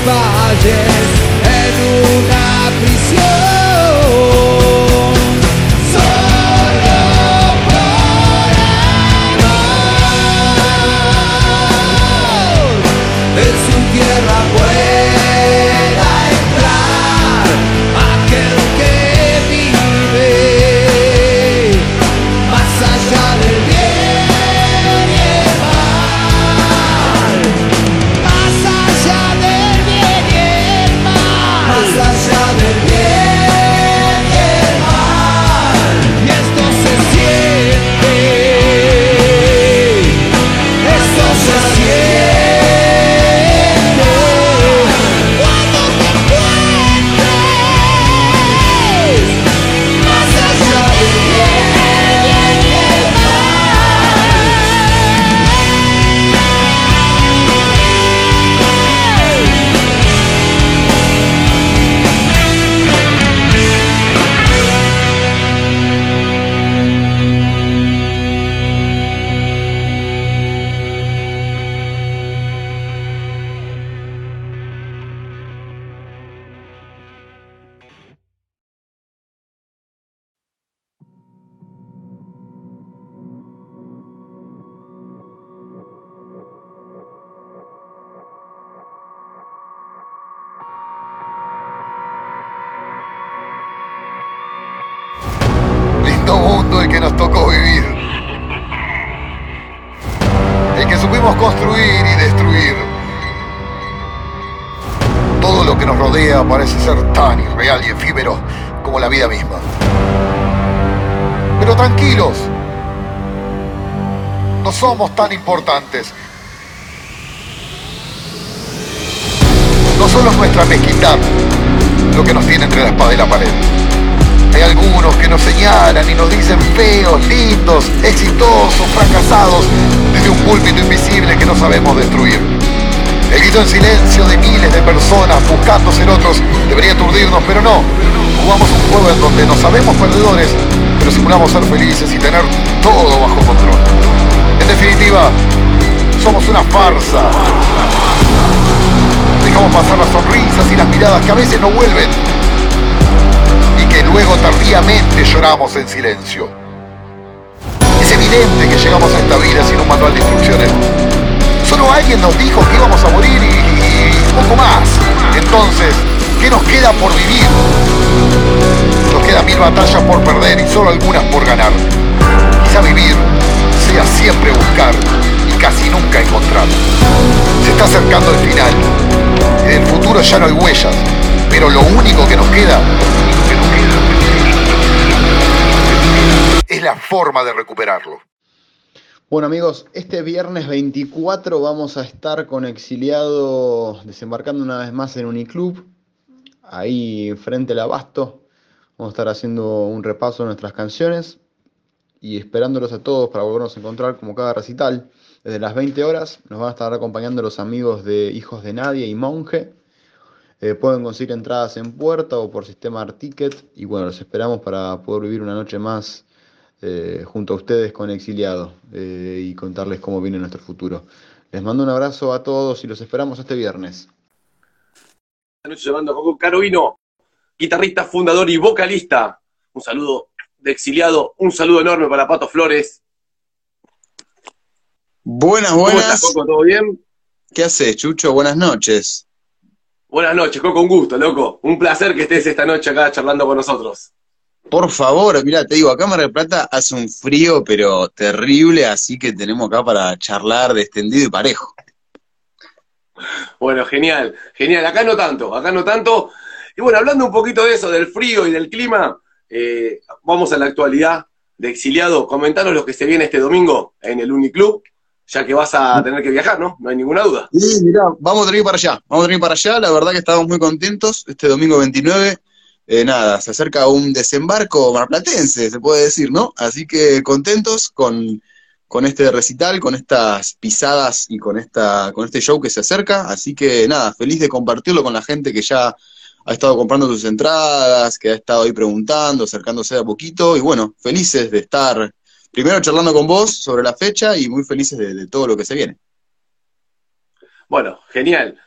valles en una prisión. Solo por amor en su tierra pueda entrar aquel que vive más allá del bien y el mal, más allá del bien y el mal, más allá del bien y el mal. Y esto se siente, esto se siente cuando te encuentres más allá del bien y el Lindo mundo el que nos tocó vivir. El que supimos construir y destruir. Todo lo que nos rodea parece ser tan irreal y efímero como la vida misma. Pero tranquilos, no somos tan importantes. No solo es nuestra mezquindad lo que nos tiene entre la espada y la pared. Hay algunos que nos señalan y nos dicen feos, lindos, exitosos, fracasados, desde un púlpito invisible que no sabemos destruir. El grito en silencio de miles de personas buscando ser otros debería aturdirnos, pero no. Jugamos un juego en donde no sabemos perdedores, pero simulamos ser felices y tener todo bajo control. En definitiva, somos una farsa. Dejamos pasar las sonrisas y las miradas que a veces no vuelven, y que luego tardíamente lloramos en silencio. Es evidente que llegamos a esta vida sin un manual de instrucciones. Solo alguien nos dijo que íbamos a morir y poco más. Entonces, ¿qué nos queda por vivir? Nos quedan 1000 batallas por perder y solo algunas por ganar. Quizá vivir sea siempre buscar y casi nunca encontrar. Se está acercando el final. En el futuro ya no hay huellas, pero lo único que nos queda es la forma de recuperarlo. Bueno amigos, este viernes 24 vamos a estar con Exiliado desembarcando una vez más en Uniclub, ahí frente al Abasto. Vamos a estar haciendo un repaso de nuestras canciones y esperándolos a todos para volvernos a encontrar como cada recital. Desde las 20 horas nos van a estar acompañando los amigos de Hijos de Nadie y Monje. Pueden conseguir entradas en puerta o por sistema Articket. Y bueno, los esperamos para poder vivir una noche más junto a ustedes con Exiliado y contarles cómo viene nuestro futuro. Les mando un abrazo a todos y los esperamos este viernes. Esta noche llevando a Coco Carovino, guitarrista, fundador y vocalista. Un saludo de Exiliado, un saludo enorme para Pato Flores. Buenas. ¿Cómo estás, Coco? ¿Todo bien? ¿Qué haces, Chucho? Buenas noches. Buenas noches, Coco, un gusto, loco. Un placer que estés esta noche acá charlando con nosotros. Por favor, mira, te digo, acá en Mar del Plata hace un frío, pero terrible, así que tenemos acá para charlar de extendido y parejo. Bueno, genial. Acá no tanto. Y bueno, hablando un poquito de eso, del frío y del clima, vamos a la actualidad de Exiliado. Comentanos lo que se viene este domingo en el Uniclub, ya que vas a tener que viajar, ¿no? No hay ninguna duda. Sí, mirá, vamos a tener que ir para allá, la verdad que estamos muy contentos, este domingo 29, nada, se acerca un desembarco marplatense, se puede decir, ¿no? Así que contentos con este recital, con estas pisadas y con este show que se acerca, así que nada, feliz de compartirlo con la gente que ya ha estado comprando sus entradas, que ha estado ahí preguntando, acercándose de a poquito, y bueno, felices de estar primero charlando con vos sobre la fecha y muy felices de todo lo que se viene. Bueno, genial.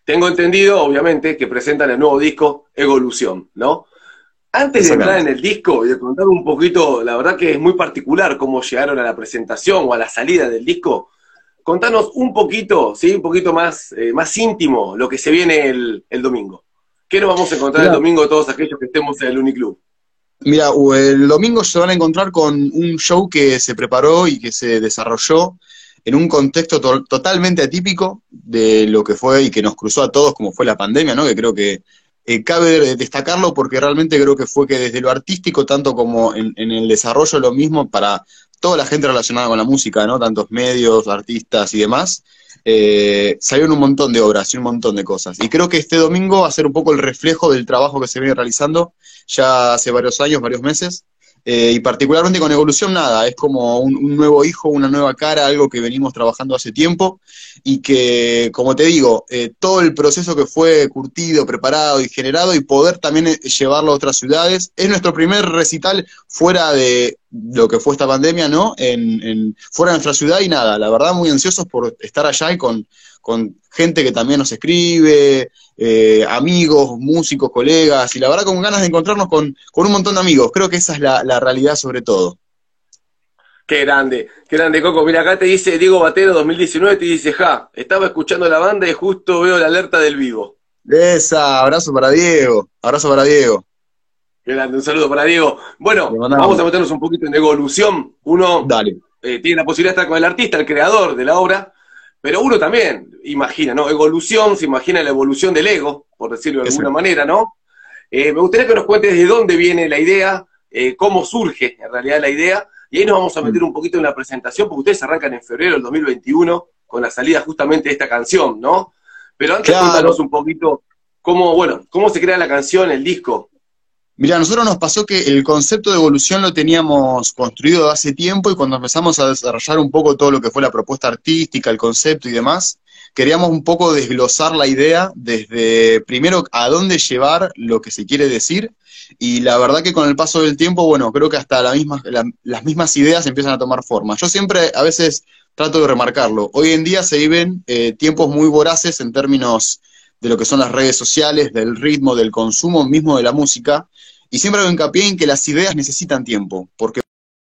tengo entendido, obviamente, que presentan el nuevo disco Evolución, ¿no? Antes de entrar en el disco y de contar un poquito, la verdad que es muy particular cómo llegaron a la presentación o a la salida del disco. Contanos un poquito, ¿sí? Un poquito más, más íntimo lo que se viene el domingo. ¿Qué nos vamos a encontrar el domingo todos aquellos que estemos en el Uniclub? Mira, el domingo se van a encontrar con un show que se preparó y que se desarrolló en un contexto totalmente atípico de lo que fue y que nos cruzó a todos, como fue la pandemia, ¿no? Que creo que cabe destacarlo porque realmente creo que fue que desde lo artístico, tanto como en el desarrollo, lo mismo para toda la gente relacionada con la música, ¿no? Tantos medios, artistas y demás, salieron un montón de obras y un montón de cosas. Y creo que este domingo va a ser un poco el reflejo del trabajo que se viene realizando ya hace varios años, varios meses, y particularmente con Evolución nada, es como un nuevo hijo, una nueva cara, algo que venimos trabajando hace tiempo, y que, como te digo, todo el proceso que fue curtido, preparado y generado, y poder también llevarlo a otras ciudades, es nuestro primer recital fuera de lo que fue esta pandemia, ¿no? Fuera de nuestra ciudad, y nada, la verdad muy ansiosos por estar allá y con gente que también nos escribe, amigos, músicos, colegas, y la verdad con ganas de encontrarnos con un montón de amigos. Creo que esa es la realidad sobre todo. Qué grande, Coco. Mira, acá te dice Diego Batero 2019, te dice, estaba escuchando la banda y justo veo la alerta del vivo. Abrazo para Diego, abrazo para Diego. Qué grande, un saludo para Diego. Bueno, vamos a meternos un poquito en Evolución. Uno tiene la posibilidad de estar con el artista, el creador de la obra, pero uno también imagina, ¿no? Evolución, se imagina la evolución del ego, por decirlo de alguna manera, ¿no? Me gustaría que nos cuentes de dónde viene la idea, cómo surge en realidad la idea, y ahí nos vamos a meter un poquito en la presentación, porque ustedes arrancan en febrero del 2021 con la salida justamente de esta canción, ¿no? Pero antes cuéntanos un poquito cómo se crea la canción, el disco. Mirá, a nosotros nos pasó que el concepto de Evolución lo teníamos construido hace tiempo, y cuando empezamos a desarrollar un poco todo lo que fue la propuesta artística, el concepto y demás, queríamos un poco desglosar la idea desde, primero, a dónde llevar lo que se quiere decir, y la verdad que con el paso del tiempo, bueno, creo que hasta las mismas ideas empiezan a tomar forma. Yo siempre, a veces, trato de remarcarlo. Hoy en día se viven tiempos muy voraces en términos de lo que son las redes sociales, del ritmo, del consumo mismo de la música, y siempre hago hincapié en que las ideas necesitan tiempo, porque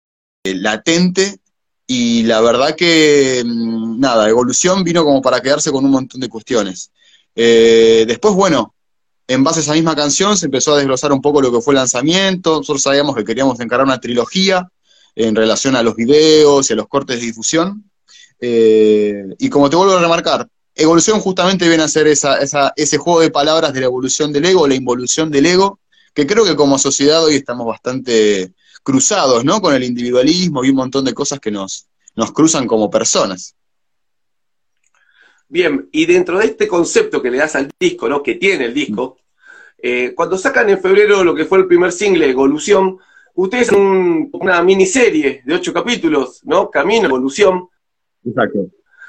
latente, y la verdad que, nada, Evolución vino como para quedarse con un montón de cuestiones. Después, bueno, en base a esa misma canción se empezó a desglosar un poco lo que fue el lanzamiento. Nosotros sabíamos que queríamos encarar una trilogía en relación a los videos y a los cortes de difusión, y como te vuelvo a remarcar, Evolución justamente viene a ser ese juego de palabras de la evolución del ego, la involución del ego, que creo que como sociedad hoy estamos bastante cruzados, ¿no? Con el individualismo y un montón de cosas que nos cruzan como personas. Bien, y dentro de este concepto que le das al disco, ¿no? Que tiene el disco, cuando sacan en febrero lo que fue el primer single, Evolución, ustedes hacen una miniserie de 8 capítulos, ¿no? Camino, Evolución. Exacto.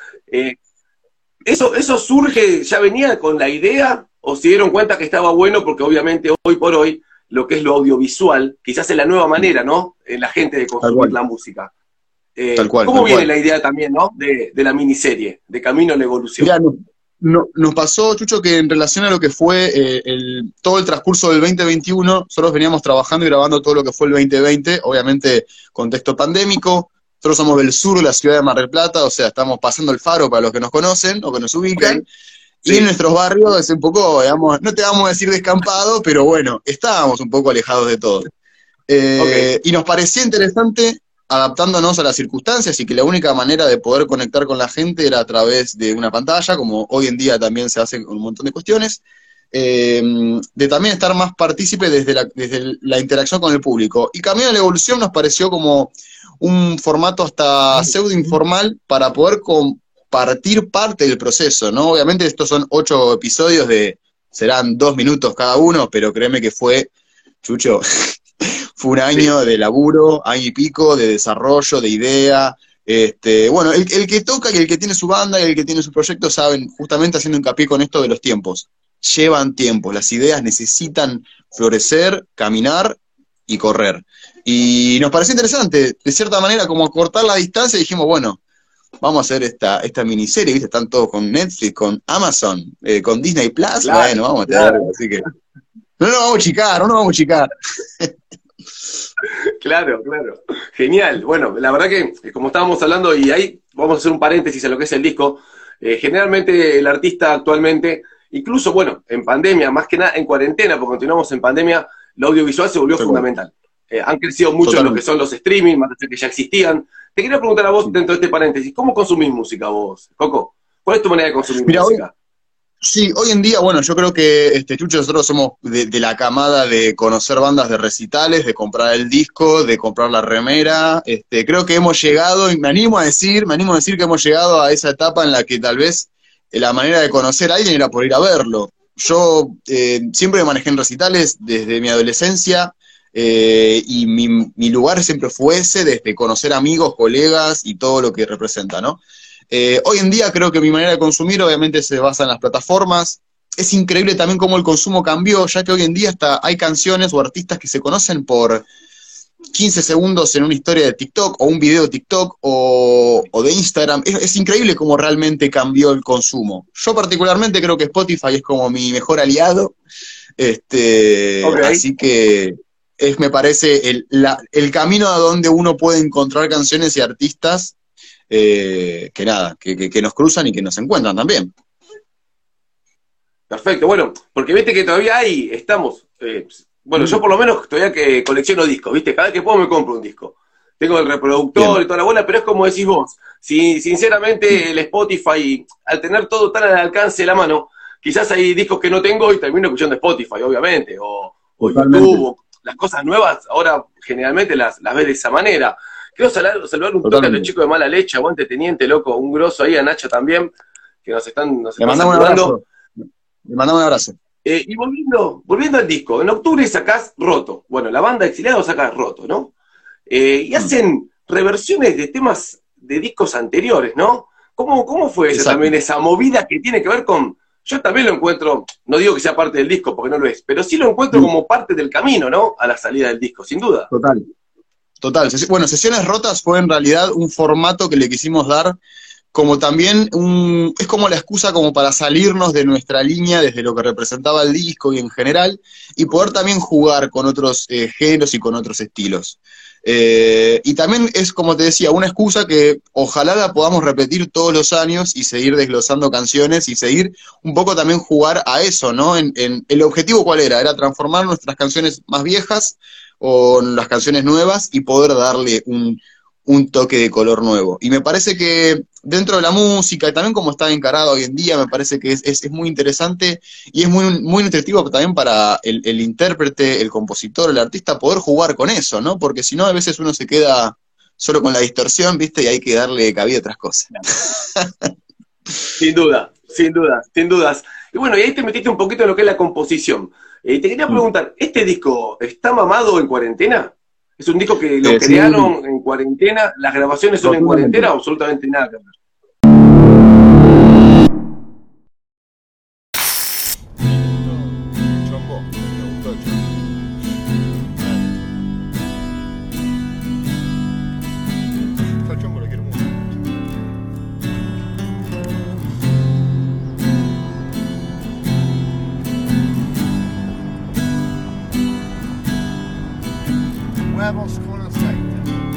¿Eso surge, ya venía con la idea, o se dieron cuenta que estaba bueno? Porque obviamente hoy por hoy lo que es lo audiovisual, quizás es la nueva manera, ¿no? En la gente de consumir la música. ¿Cómo viene la idea también, ¿no? De la miniserie, de Camino a la Evolución? Mirá, nos pasó, Chucho, que en relación a lo que fue todo el transcurso del 2021, nosotros veníamos trabajando y grabando todo lo que fue el 2020, obviamente contexto pandémico. Nosotros somos del sur de la ciudad de Mar del Plata, o sea, estamos pasando el Faro para los que nos conocen o que nos ubican. Okay. Sí. Y en nuestros barrios es un poco, digamos, no te vamos a decir descampado, pero bueno, estábamos un poco alejados de todo. Y nos parecía interesante, adaptándonos a las circunstancias, y que la única manera de poder conectar con la gente era a través de una pantalla, como hoy en día también se hace con un montón de cuestiones, de también estar más partícipe desde la interacción con el público. Y Camino a la Evolución nos pareció como un formato hasta pseudo informal para poder compartir parte del proceso, ¿no? Obviamente estos son 8 episodios serán 2 minutos cada uno, pero créeme que fue, Chucho, fue un año de laburo, año y pico, de desarrollo, de idea. Bueno, el que toca y el que tiene su banda y el que tiene su proyecto saben, justamente haciendo hincapié con esto de los tiempos. Llevan tiempo, las ideas necesitan florecer, caminar y correr. Y nos pareció interesante, de cierta manera, como cortar la distancia, y dijimos, bueno, vamos a hacer esta miniserie, ¿viste? Están todos con Netflix, con Amazon, con Disney Plus, Claro, bueno, vamos a tener claro. algo, así que no nos vamos a chicar, no nos vamos a chicar. Claro, claro. Genial. Bueno, la verdad que como estábamos hablando, y ahí vamos a hacer un paréntesis en lo que es el disco, generalmente el artista actualmente, incluso, bueno, en pandemia, más que nada en cuarentena, porque continuamos en pandemia, lo audiovisual se volvió fundamental. Han crecido mucho lo que son los streaming, más que ya existían. Te quería preguntar a vos, dentro de este paréntesis, ¿cómo consumís música vos, Coco? ¿Cuál es tu manera de consumir música? Sí, hoy en día, bueno, yo creo que Chucho, nosotros somos de la camada de conocer bandas de recitales, de comprar el disco, de comprar la remera. Creo que hemos llegado, y me animo a decir que hemos llegado a esa etapa en la que tal vez la manera de conocer a alguien era por ir a verlo. Yo siempre me manejé en recitales desde mi adolescencia, y mi lugar siempre fue ese, desde conocer amigos, colegas y todo lo que representa, ¿no? Hoy en día creo que mi manera de consumir obviamente se basa en las plataformas. Es increíble también cómo el consumo cambió, ya que hoy en día hasta hay canciones o artistas que se conocen por 15 segundos en una historia de TikTok o un video de TikTok o de Instagram. Es increíble cómo realmente cambió el consumo. Yo particularmente creo que Spotify es como mi mejor aliado, así que me parece el camino a donde uno puede encontrar canciones y artistas que nos cruzan y que nos encuentran también. Perfecto, bueno, porque viste que todavía estamos, bueno, yo por lo menos todavía que colecciono discos, viste, cada vez que puedo me compro un disco. Tengo el reproductor y toda la bola, pero es como decís vos, si sinceramente el Spotify, al tener todo tan al alcance de la mano, quizás hay discos que no tengo y termino escuchando Spotify, obviamente, o YouTube, o las cosas nuevas, ahora generalmente las ves de esa manera. Quiero saludar un toque a los chicos de Mala Leche, aguante Teniente, loco, un grosso ahí, a Nacho también, que nos están saludando. Le mandamos un abrazo. Y volviendo al disco, en octubre sacás Roto. Bueno, la banda Exiliado saca Roto, ¿no? Y hacen reversiones de temas de discos anteriores, ¿no? ¿Cómo fue eso también, esa movida que tiene que ver con... Yo también lo encuentro, no digo que sea parte del disco, porque no lo es, pero sí lo encuentro como parte del camino, ¿no? A la salida del disco, sin duda. Total. Bueno, Sesiones Rotas fue en realidad un formato que le quisimos dar como también es como la excusa como para salirnos de nuestra línea desde lo que representaba el disco y en general, y poder también jugar con otros géneros y con otros estilos. Y también es, como te decía, una excusa que ojalá la podamos repetir todos los años y seguir desglosando canciones y seguir un poco también jugar a eso, ¿no? El objetivo, ¿cuál era? Era transformar nuestras canciones más viejas o las canciones nuevas y poder darle un toque de color nuevo. Y me parece que dentro de la música, y también como está encarado hoy en día, me parece que es muy interesante y es muy nutritivo también para el intérprete, el compositor, el artista, poder jugar con eso, ¿no? Porque si no, a veces uno se queda solo con la distorsión, ¿viste? Y hay que darle cabida a otras cosas. Sin dudas. Y bueno, y ahí te metiste un poquito en lo que es la composición. Te quería preguntar, ¿este disco está mamado en cuarentena? ¿Es un disco que lo crearon en cuarentena? ¿Las grabaciones son en cuarentena o absolutamente nada que ver? Huevos con aceite.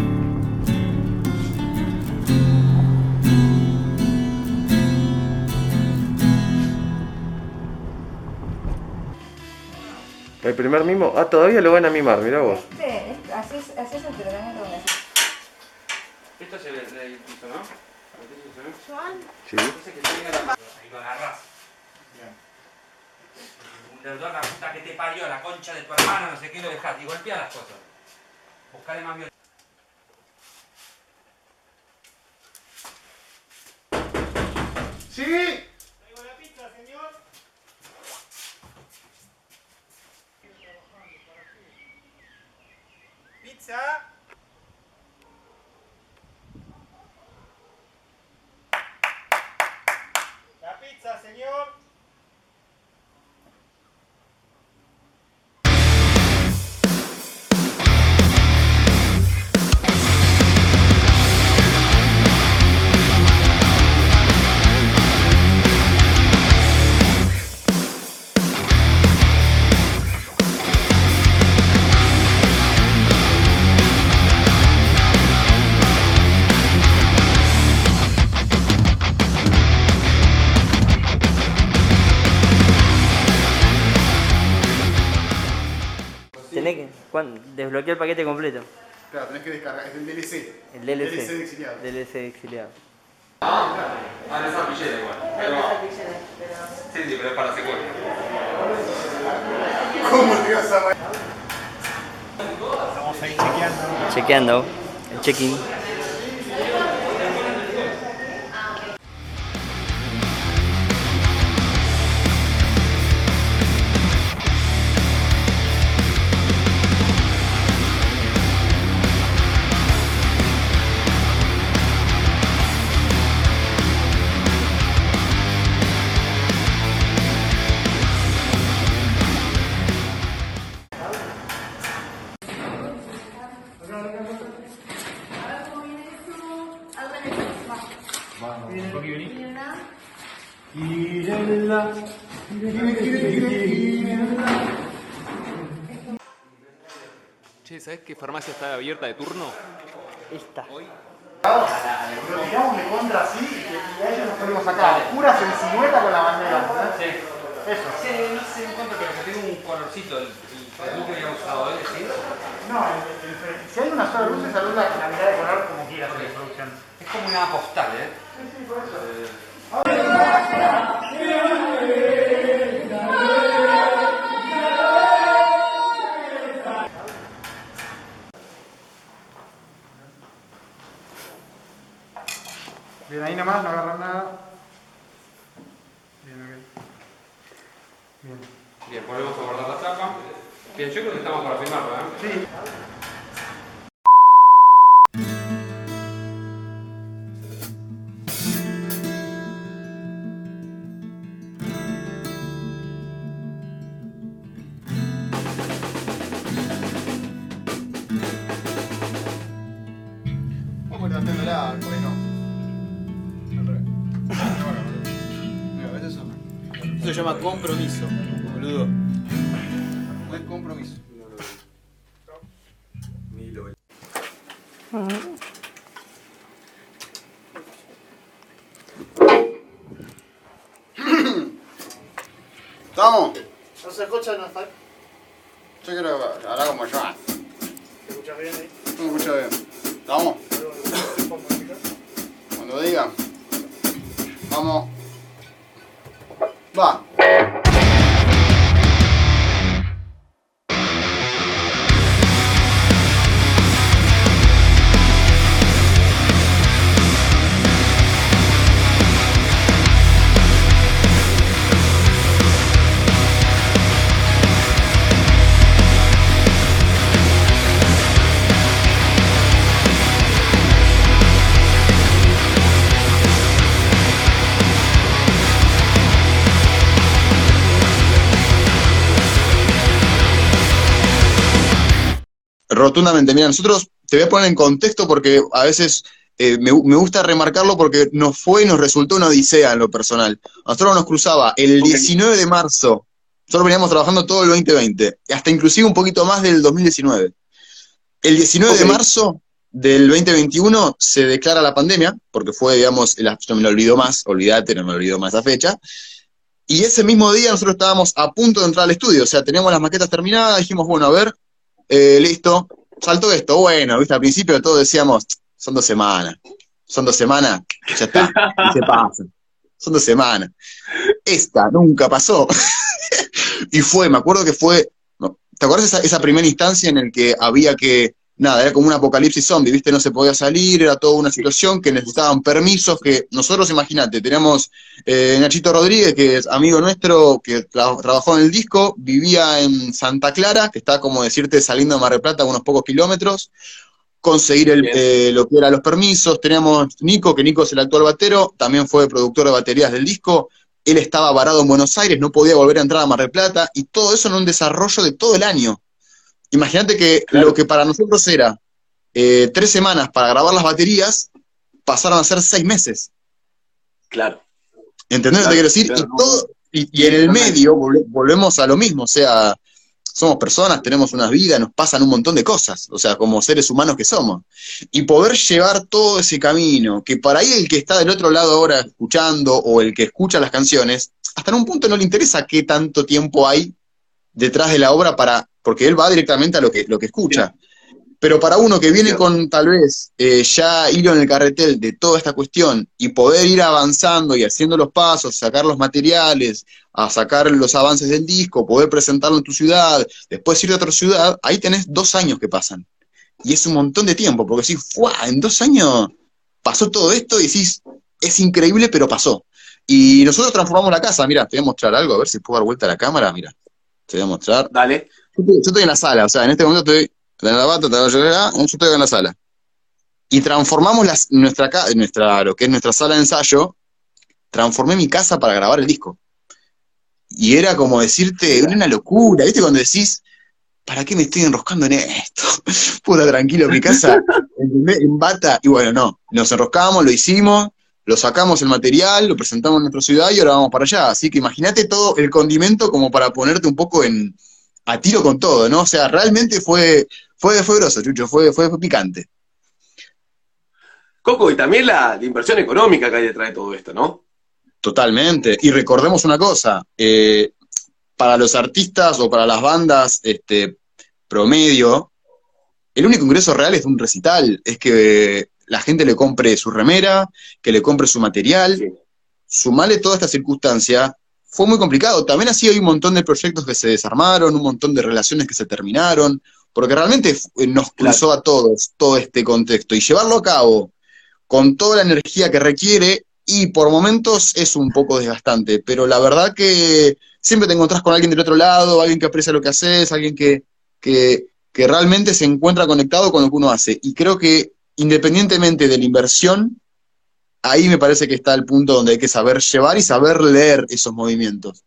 El primer mimo, todavía lo van a mimar, mirá vos. Así es el programa con así. Esto es el piso, ¿no? Joan. Sí. Ahí lo agarrás. Un deudor, la puta que te parió, la concha de tu hermana, no sé qué, lo dejás. Y golpea las cosas. Buscale más violencia. ¡Sí! Traigo la pizza, señor. Pizza. La pizza, señor. desbloquear el paquete completo. Claro, tenés que descargar, es el DLC. El DLC. DLC de exiliado. DLC de exiliado. Ah, no es arpillera igual. Sí, pero es para secuela. ¿Cómo te vas a... Estamos ahí chequeando. Chequeando. El check-in. Che, ¿sabés qué farmacia está abierta de turno? Esta. Hoy. Lo tiramos de contra así y a ellos nos ponemos acá. Puras en silueta con la bandera. ¿No? Sí. Eso. Sí, no sé en cuánto, pero que tengo un colorcito. El producto que había usado él, ¿sí? No, si hay una sola luz, esa luz la mitad de color como quieras en la producción. Es como una postal, ¿eh? Sí, sí, por eso. Bien, ahí nomás, no agarran nada. Bien, ok. Bien. Bien, volvemos a guardar la tapa. Bien, yo creo que estamos para filmarlo, ¿eh? Sí. Vamos levantándola, pues no. Al revés. Mira, ¿ves eso? Eso se llama compromiso, boludo. No es compromiso. Ni lo ve. ¿Estamos? ¿No se escucha? ¿No está? Yo quiero hablar como yo. ¿Te escuchas bien ahí? No me escucho bien. ¿Estamos? Cuando diga. Vamos. Va. Rotundamente, mira, nosotros, te voy a poner en contexto porque a veces me gusta remarcarlo porque nos resultó una odisea en lo personal. A nosotros nos cruzaba el 19 de marzo, nosotros veníamos trabajando todo el 2020, hasta inclusive un poquito más del 2019. El 19 de marzo del 2021 se declara la pandemia, porque fue, digamos, yo me lo olvido más, olvídate, no me olvido más esa fecha. Y ese mismo día nosotros estábamos a punto de entrar al estudio, o sea, teníamos las maquetas terminadas, dijimos, bueno, a ver, listo, saltó esto, bueno, viste, al principio todos decíamos, son 2 semanas, ya está, y se pasa, son 2 semanas. Esta nunca pasó. Y me acuerdo que fue, ¿te acuerdas esa primera instancia en la que había que, nada, era como un apocalipsis zombie, viste, no se podía salir, era toda una situación que necesitaban permisos, que nosotros, imagínate, tenemos Nachito Rodríguez, que es amigo nuestro, que trabajó en el disco, vivía en Santa Clara, que está, como decirte, saliendo de Mar del Plata, unos pocos kilómetros, conseguir lo que eran los permisos. Teníamos Nico, que Nico es el actual batero, también fue productor de baterías del disco, él estaba varado en Buenos Aires, no podía volver a entrar a Mar del Plata, y todo eso en un desarrollo de todo el año. Imagínate que lo que para nosotros era 3 semanas para grabar las baterías, pasaron a ser 6 meses. Claro. ¿Entendés lo que te quiero decir? Claro, y en el medio volvemos a lo mismo, o sea, somos personas, tenemos unas vidas, nos pasan un montón de cosas, o sea, como seres humanos que somos. Y poder llevar todo ese camino, que para ahí el que está del otro lado ahora escuchando, o el que escucha las canciones, hasta en un punto no le interesa qué tanto tiempo hay detrás de la obra para porque él va directamente a lo que escucha. Pero para uno que viene con tal vez ya hilo en el carretel de toda esta cuestión y poder ir avanzando y haciendo los pasos, sacar los materiales, a sacar los avances del disco, poder presentarlo en tu ciudad, después ir a otra ciudad, ahí tenés 2 años que pasan. Y es un montón de tiempo, porque decís, ¡fuah! En 2 años pasó todo esto y decís, es increíble, pero pasó. Y nosotros transformamos la casa, mira, te voy a mostrar algo, a ver si puedo dar vuelta a la cámara, mira, te voy a mostrar. Dale. Yo estoy en la sala, o sea, en este momento estoy en la bata, yo estoy en la sala. Y transformamos lo que es nuestra sala de ensayo, transformé mi casa para grabar el disco. Y era como decirte, era una locura, ¿viste? Cuando decís, ¿para qué me estoy enroscando en esto? Puta, tranquilo, mi casa, en bata. Y bueno, no, nos enroscamos, lo hicimos, lo sacamos el material, lo presentamos en nuestra ciudad y ahora vamos para allá. Así que imagínate todo el condimento como para ponerte un poco a tiro con todo, ¿no? O sea, realmente fue grosso, Chucho, fue picante. Coco, y también la inversión económica que hay detrás de todo esto, ¿no? Totalmente. Y recordemos una cosa, para los artistas o para las bandas promedio, el único ingreso real es de un recital, es que la gente le compre su remera, que le compre su material. Sí. Sumarle toda esta circunstancia fue muy complicado. También así hay un montón de proyectos que se desarmaron, un montón de relaciones que se terminaron, porque realmente nos cruzó a todos todo este contexto. Y llevarlo a cabo con toda la energía que requiere, y por momentos es un poco desgastante, pero la verdad que siempre te encontrás con alguien del otro lado, alguien que aprecia lo que haces, alguien que realmente se encuentra conectado con lo que uno hace. Y creo que independientemente de la inversión, ahí me parece que está el punto donde hay que saber llevar y saber leer esos movimientos.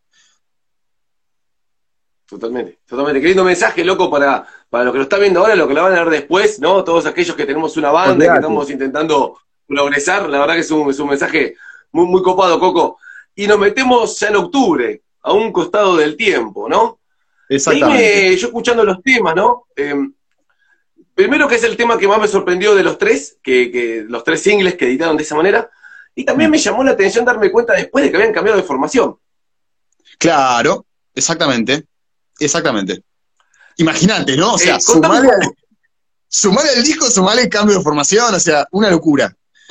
Totalmente, totalmente. Qué lindo mensaje, loco, para lo que lo está viendo ahora, lo que lo van a ver después, ¿no? Todos aquellos que tenemos una banda y que estamos intentando progresar, la verdad que es un mensaje muy, muy copado, Coco. Y nos metemos ya en octubre, a un costado del tiempo, ¿no? Exactamente. Yo escuchando los temas, ¿no? Primero que es el tema que más me sorprendió de los 3, que los 3 singles que editaron de esa manera, y también me llamó la atención darme cuenta después de que habían cambiado de formación. Claro, exactamente. Imagínate, ¿no? O sea, sumale al disco, sumale el cambio de formación, o sea, una locura.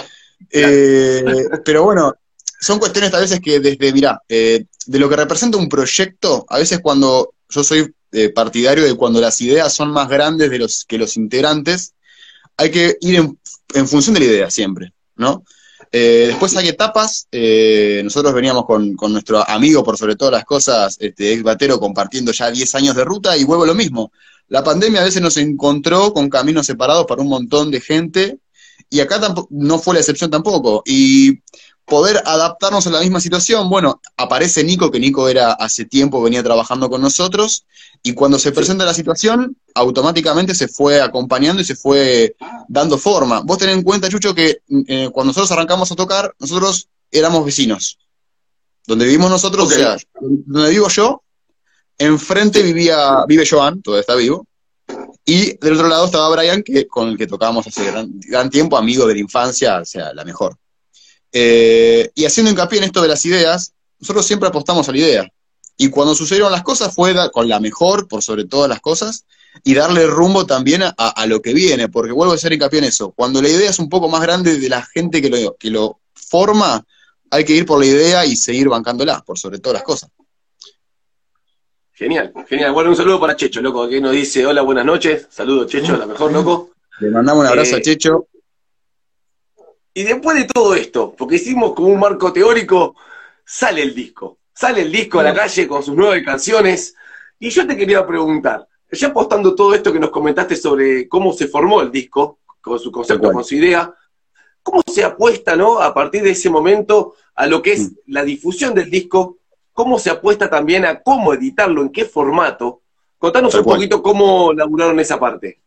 Pero bueno, son cuestiones a veces que desde, de lo que representa un proyecto, a veces cuando yo soy partidario de cuando las ideas son más grandes que los integrantes, hay que ir en función de la idea siempre, ¿no? Después hay etapas, nosotros veníamos con nuestro amigo, por sobre todas las cosas, ex batero, compartiendo ya 10 años de ruta, y vuelvo a lo mismo. La pandemia a veces nos encontró con caminos separados para un montón de gente, y acá no fue la excepción tampoco. Y poder adaptarnos a la misma situación, bueno, aparece Nico, que Nico hace tiempo venía trabajando con nosotros, y cuando se presenta la situación, automáticamente se fue acompañando y se fue dando forma. Vos tenés en cuenta, Chucho, que cuando nosotros arrancamos a tocar, nosotros éramos vecinos. Donde vivimos nosotros, okay. O sea, donde vivo yo, enfrente vive Joan, todavía está vivo, y del otro lado estaba Brian, con el que tocábamos hace gran tiempo, amigo de la infancia, o sea, la mejor. Y haciendo hincapié en esto de las ideas, nosotros siempre apostamos a la idea. Y cuando sucedieron las cosas fue con la mejor, por sobre todas las cosas, y darle rumbo también a lo que viene, porque vuelvo a hacer hincapié en eso. Cuando la idea es un poco más grande de la gente que lo forma, hay que ir por la idea y seguir bancándola, por sobre todas las cosas. Genial, genial. Bueno, un saludo para Checho, loco, que nos dice, hola, buenas noches. Saludos, Checho, la mejor, loco. Le mandamos un abrazo a Checho. Y después de todo esto, porque hicimos como un marco teórico, sale el disco. Sale el disco a la calle con sus 9 canciones. Y yo te quería preguntar, ya apostando todo esto que nos comentaste sobre cómo se formó el disco, con su concepto, con su idea, ¿cómo se apuesta, ¿no? A partir de ese momento a lo que es la difusión del disco? ¿Cómo se apuesta también a cómo editarlo, en qué formato? Contanos un poquito cómo laburaron esa parte.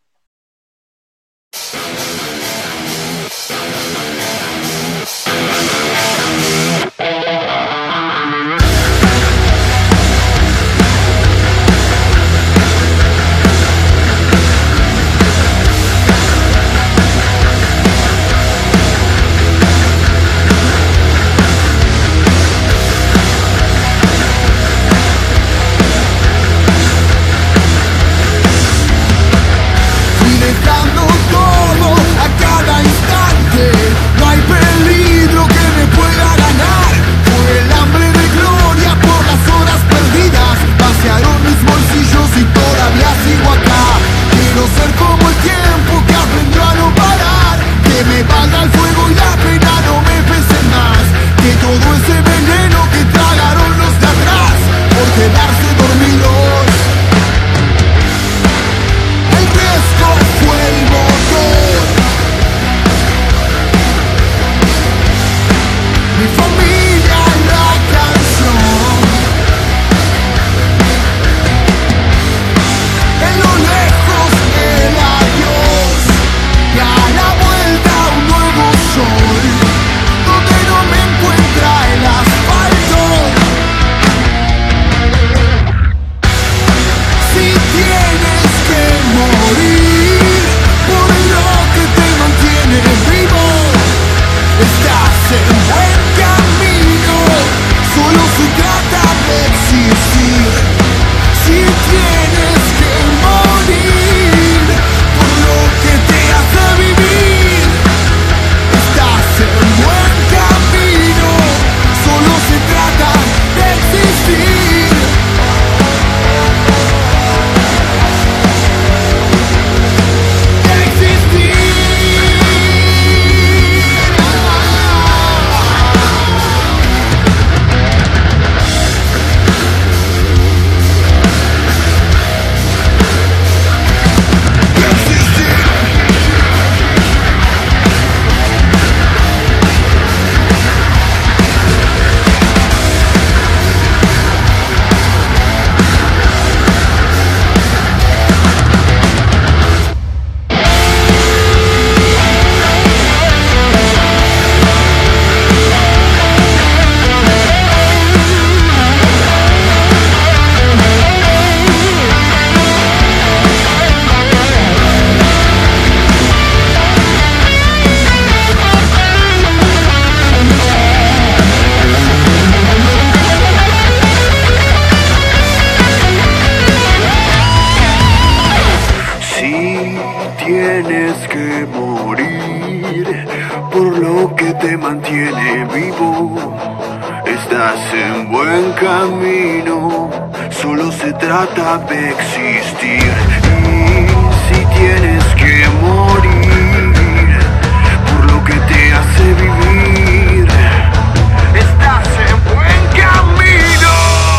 mantiene vivo. Estás en buen camino, solo se trata de existir. Y si tienes que morir por lo que te hace vivir, estás en buen camino.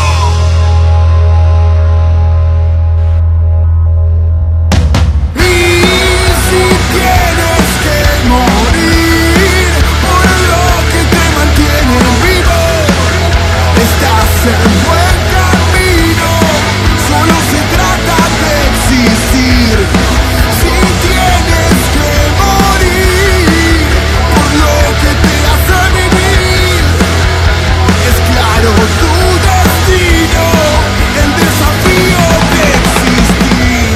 Y si tienes que morir por lo que te mantiene vivo, estás en buen camino, solo se trata de existir. Si tienes que morir por lo que te hace vivir, es claro tu destino, el desafío de existir.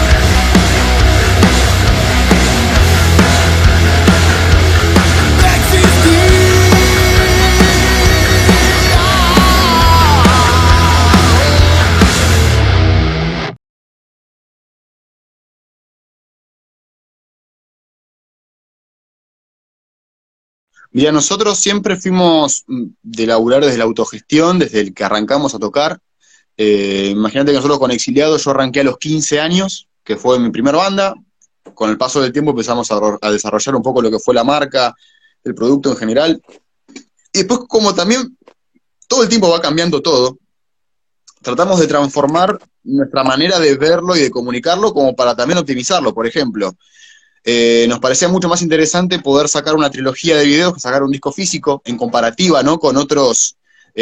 Mira, nosotros siempre fuimos de laburar desde la autogestión, desde el que arrancamos a tocar. Imagínate que nosotros con Exiliados yo arranqué a los 15 años, que fue mi primera banda. Con el paso del tiempo empezamos a desarrollar un poco lo que fue la marca, el producto en general. Y después, como también todo el tiempo va cambiando todo, tratamos de transformar nuestra manera de verlo y de comunicarlo como para también optimizarlo. Por ejemplo, nos parecía mucho más interesante poder sacar una trilogía de videos que sacar un disco físico en comparativa, ¿no? Con otros,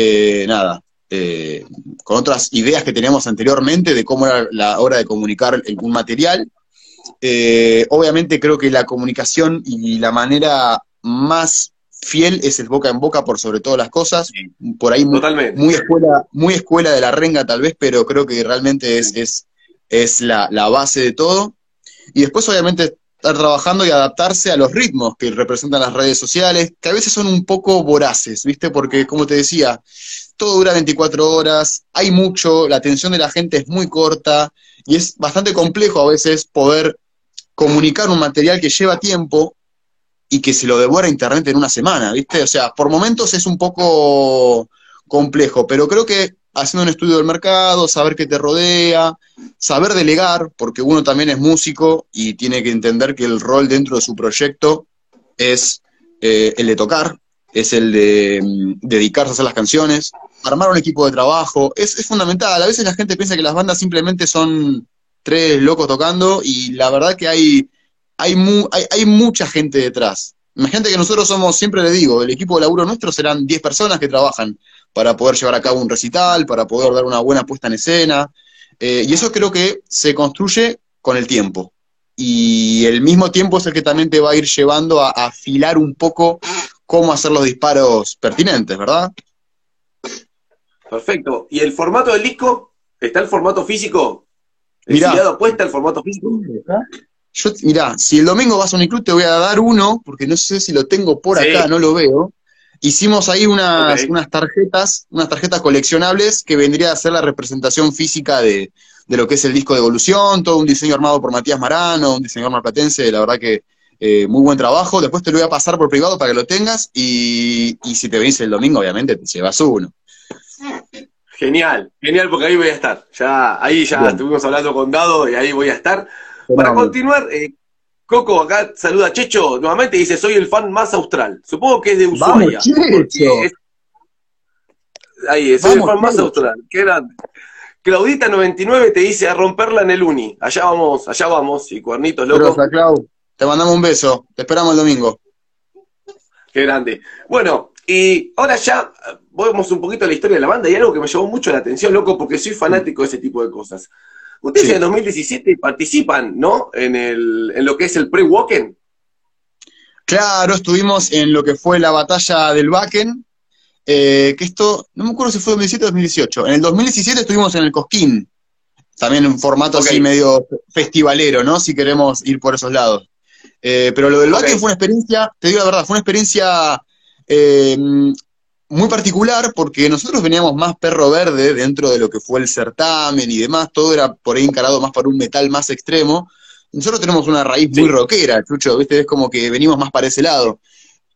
con otras ideas que teníamos anteriormente de cómo era la hora de comunicar un material. Obviamente creo que la comunicación y la manera más fiel es el boca en boca por sobre todas las cosas. Por ahí muy escuela de la renga tal vez, pero creo que realmente es la base de todo. Y después obviamente estar trabajando y adaptarse a los ritmos que representan las redes sociales, que a veces son un poco voraces, ¿viste? Porque, como te decía, todo dura 24 horas, hay mucho, la atención de la gente es muy corta, y es bastante complejo a veces poder comunicar un material que lleva tiempo y que se lo devora Internet en una semana, ¿viste? O sea, por momentos es un poco complejo, pero creo que haciendo un estudio del mercado, saber qué te rodea, saber delegar, porque uno también es músico y tiene que entender que el rol dentro de su proyecto es el de tocar, es el de dedicarse a hacer las canciones, armar un equipo de trabajo, es fundamental. A veces la gente piensa que las bandas simplemente son 3 locos tocando, y la verdad que hay mucha gente detrás. Imagínate que nosotros somos, siempre le digo, el equipo de laburo nuestro serán 10 personas que trabajan para poder llevar a cabo un recital, para poder dar una buena puesta en escena, y eso creo que se construye con el tiempo. Y el mismo tiempo es el que también te va a ir llevando a afilar un poco cómo hacer los disparos pertinentes, ¿verdad? Perfecto. ¿Y el formato del disco? ¿Está el formato físico? Mirá, ¿Exiliado apuesta el formato físico? mirá, si el domingo vas a Uniclub te voy a dar uno, porque no sé si lo tengo por acá, no lo veo. Hicimos ahí unas tarjetas coleccionables que vendría a ser la representación física de lo que es el disco de Evolución, todo un diseño armado por Matías Marano, un diseñador marplatense, la verdad que muy buen trabajo. Después te lo voy a pasar por privado para que lo tengas, y si te venís el domingo, obviamente, te llevas uno. Genial, porque ahí voy a estar. Ahí ya estuvimos hablando con Dado y ahí voy a estar. Para continuar, Coco, acá saluda a Checho, nuevamente dice, soy el fan más austral. Supongo que es de Ushuaia. ¡Vamos, Checho! Ahí, soy el fan más austral. Qué grande. Claudita99 te dice a romperla en el uni. Allá vamos, y cuernitos locos. Grosa, Clau. Te mandamos un beso. Te esperamos el domingo. Qué grande. Bueno, y ahora ya vamos un poquito a la historia de la banda, y algo que me llamó mucho la atención, loco, porque soy fanático de ese tipo de cosas. Ustedes en 2017 participan, ¿no? En lo que es el pre-Wacken. Claro, estuvimos en lo que fue la batalla del Wacken, que esto, no me acuerdo si fue 2017 o 2018. En el 2017 estuvimos en el Cosquín, también en formato así medio festivalero, ¿no? Si queremos ir por esos lados. Pero lo del Wacken fue una experiencia, te digo la verdad, fue una experiencia muy particular, porque nosotros veníamos más perro verde dentro de lo que fue el certamen y demás, todo era por ahí encarado más para un metal más extremo. Nosotros tenemos una raíz muy rockera, Chucho, ¿viste? Es como que venimos más para ese lado.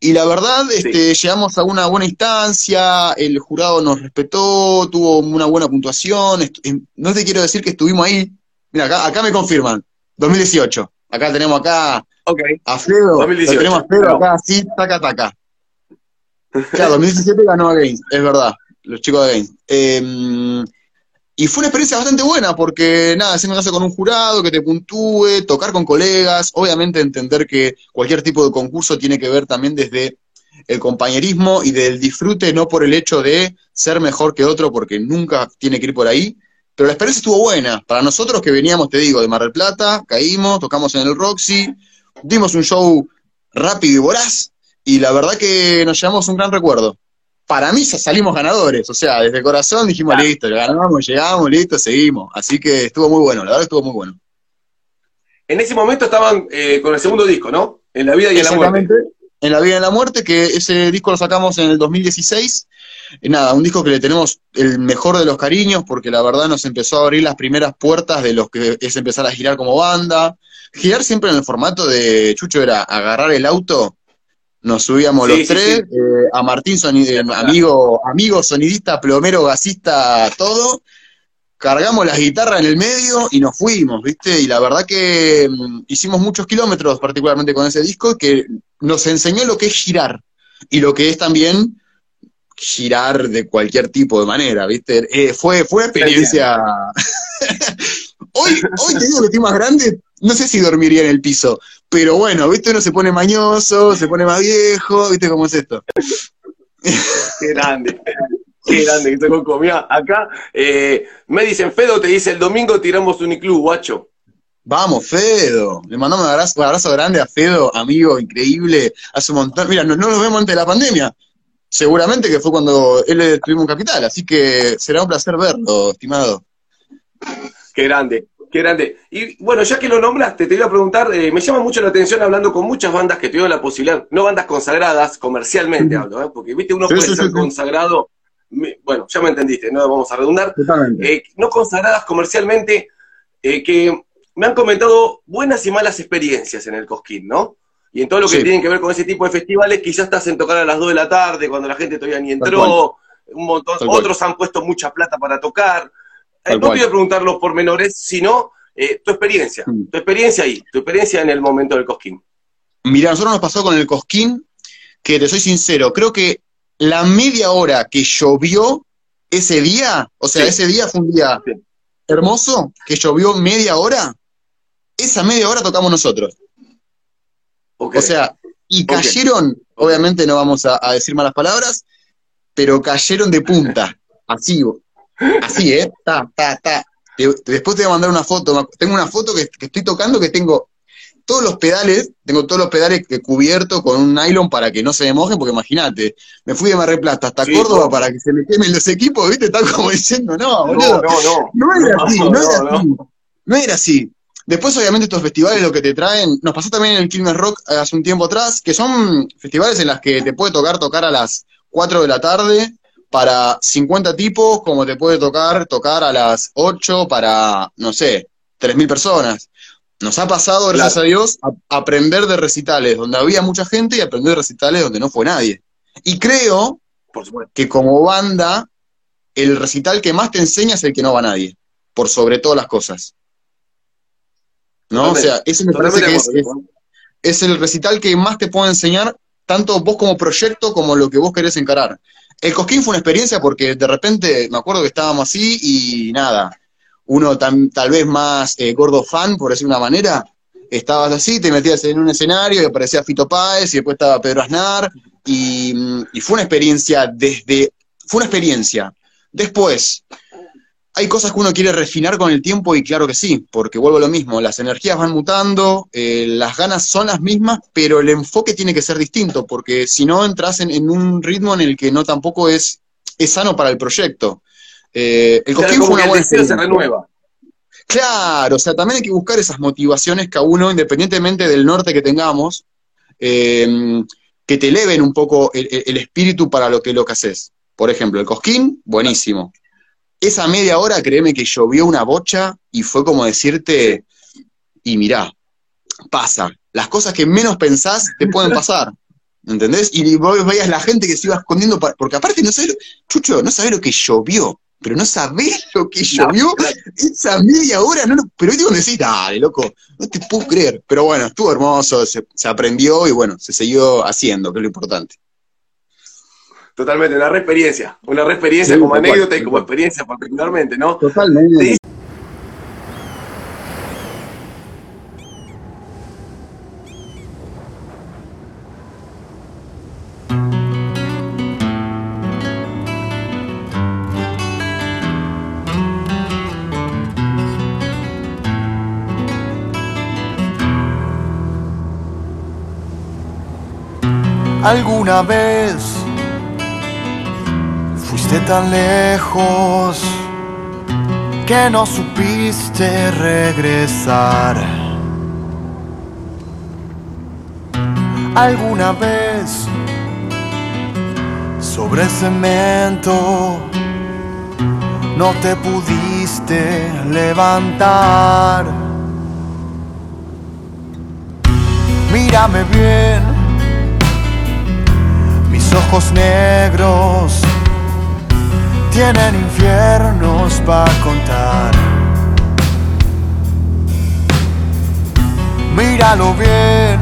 Y la verdad, llegamos a una buena instancia, el jurado nos respetó, tuvo una buena puntuación. No te quiero decir que estuvimos ahí. Mira, acá me confirman, 2018. Acá tenemos a Fedo, 2018. Lo tenemos a Fedo acá así, taca, taca. Claro, 2017 ganó a Gaines, es verdad, los chicos de Gaines. Y fue una experiencia bastante buena, porque nada, hacer una clase con un jurado que te puntúe, tocar con colegas, obviamente entender que cualquier tipo de concurso tiene que ver también desde el compañerismo y del disfrute, no por el hecho de ser mejor que otro, porque nunca tiene que ir por ahí, pero la experiencia estuvo buena. Para nosotros que veníamos, te digo, de Mar del Plata, caímos, tocamos en el Roxy, dimos un show rápido y voraz, y la verdad que nos llevamos un gran recuerdo. Para mí salimos ganadores, o sea, desde el corazón dijimos, listo, ganamos, llegamos, listo, seguimos. Así que estuvo muy bueno, la verdad estuvo muy bueno. En ese momento estaban con el segundo disco, ¿no? En la vida y en la muerte. En la vida y en la muerte, que ese disco lo sacamos en el 2016. Nada, un disco que le tenemos el mejor de los cariños, porque la verdad nos empezó a abrir las primeras puertas de lo que es empezar a girar como banda. Girar siempre en el formato de, Chucho, era agarrar el auto. Nos subíamos los tres, a Martín, amigo sonidista, plomero, gasista, todo. Cargamos las guitarras en el medio y nos fuimos, ¿viste? Y la verdad que hicimos muchos kilómetros, particularmente con ese disco, que nos enseñó lo que es girar. Y lo que es también girar de cualquier tipo de manera, ¿viste? Fue experiencia... Hoy te digo que estoy más grande, no sé si dormiría en el piso, pero bueno, ¿viste? Uno se pone mañoso, se pone más viejo, ¿viste cómo es esto? Qué grande que te conozco. Mirá, acá me dicen, Fedo te dice, el domingo tiramos Uniclub, guacho. Vamos, Fedo. Le mandamos un abrazo grande a Fedo, amigo increíble, hace un montón. Mira, no nos vemos antes de la pandemia. Seguramente que fue cuando él estuvimos en Capital, así que será un placer verlo, estimado. Qué grande. Y bueno, ya que lo nombraste, te iba a preguntar, me llama mucho la atención hablando con muchas bandas que tuvieron la posibilidad, no bandas consagradas, comercialmente hablo, porque viste, uno puede ser consagrado, bueno, ya me entendiste, no vamos a redundar, no consagradas comercialmente, que me han comentado buenas y malas experiencias en el Cosquín, ¿no? Y en todo lo que tiene que ver con ese tipo de festivales, quizás te hacen tocar a las 2 de la tarde, cuando la gente todavía ni entró, un montón, otros han puesto mucha plata para tocar. No te voy a preguntar los pormenores, sino tu experiencia ahí, tu experiencia en el momento del Cosquín. Mirá, a nosotros nos pasó con el Cosquín, que te soy sincero, creo que la media hora que llovió ese día, o sea, ese día fue un día hermoso, que llovió media hora, esa media hora tocamos nosotros. O sea, y cayeron, obviamente no vamos a decir malas palabras, pero cayeron de punta, así, Después te voy a mandar una foto. Tengo una foto que estoy tocando, que tengo todos los pedales cubiertos con un nylon para que no se me mojen, porque imagínate, me fui de Mar del Plata hasta Córdoba para que se me quemen los equipos, ¿viste? Están como diciendo, no, boludo. No era así. Después, obviamente, estos festivales lo que te traen, nos pasó también en el Quilmes Rock hace un tiempo atrás, que son festivales en las que te puede tocar a las 4 de la tarde, para 50 tipos, como te puede tocar a las 8 para, no sé, 3.000 personas. Nos ha pasado, gracias a Dios, aprender de recitales donde había mucha gente y aprender de recitales donde no fue nadie. Y creo que como banda, el recital que más te enseña es el que no va nadie, por sobre todas las cosas. ¿No? O sea, ese me parece que es el recital que más te puede enseñar, tanto vos como proyecto, como lo que vos querés encarar. El Cosquín fue una experiencia porque de repente me acuerdo que estábamos así y nada, uno tal vez más gordo fan, por decir una manera, estabas así, te metías en un escenario y aparecía Fito Páez y después estaba Pedro Aznar y fue una experiencia fue una experiencia. Después, hay cosas que uno quiere refinar con el tiempo y claro que sí, porque vuelvo a lo mismo, las energías van mutando, las ganas son las mismas, pero el enfoque tiene que ser distinto, porque si no entras en un ritmo en el que no tampoco es sano para el proyecto. El Cosquín fue una buena experiencia. Se renueva. Claro, o sea, también hay que buscar esas motivaciones que a uno, independientemente del norte que tengamos, que te eleven un poco el espíritu para lo que haces. Por ejemplo, el Cosquín, buenísimo. Esa media hora, créeme que llovió una bocha y fue como decirte, y mirá, pasa. Las cosas que menos pensás te pueden pasar. ¿Entendés? Y vos veías la gente que se iba escondiendo, porque aparte no sabés, Chucho, no sabés lo que llovió, pero no sabés lo que llovió esa media hora, pero ahí cuando decís, dale, loco, no te puedo creer. Pero bueno, estuvo hermoso, se aprendió y bueno, se siguió haciendo, que es lo importante. Totalmente, una re experiencia sí, como anécdota y como experiencia particularmente, ¿no? Totalmente. Sí. Alguna vez fuiste tan lejos que no supiste regresar. Alguna vez sobre el cemento no te pudiste levantar. Mírame bien, mis ojos negros tienen infiernos para contar. Míralo bien,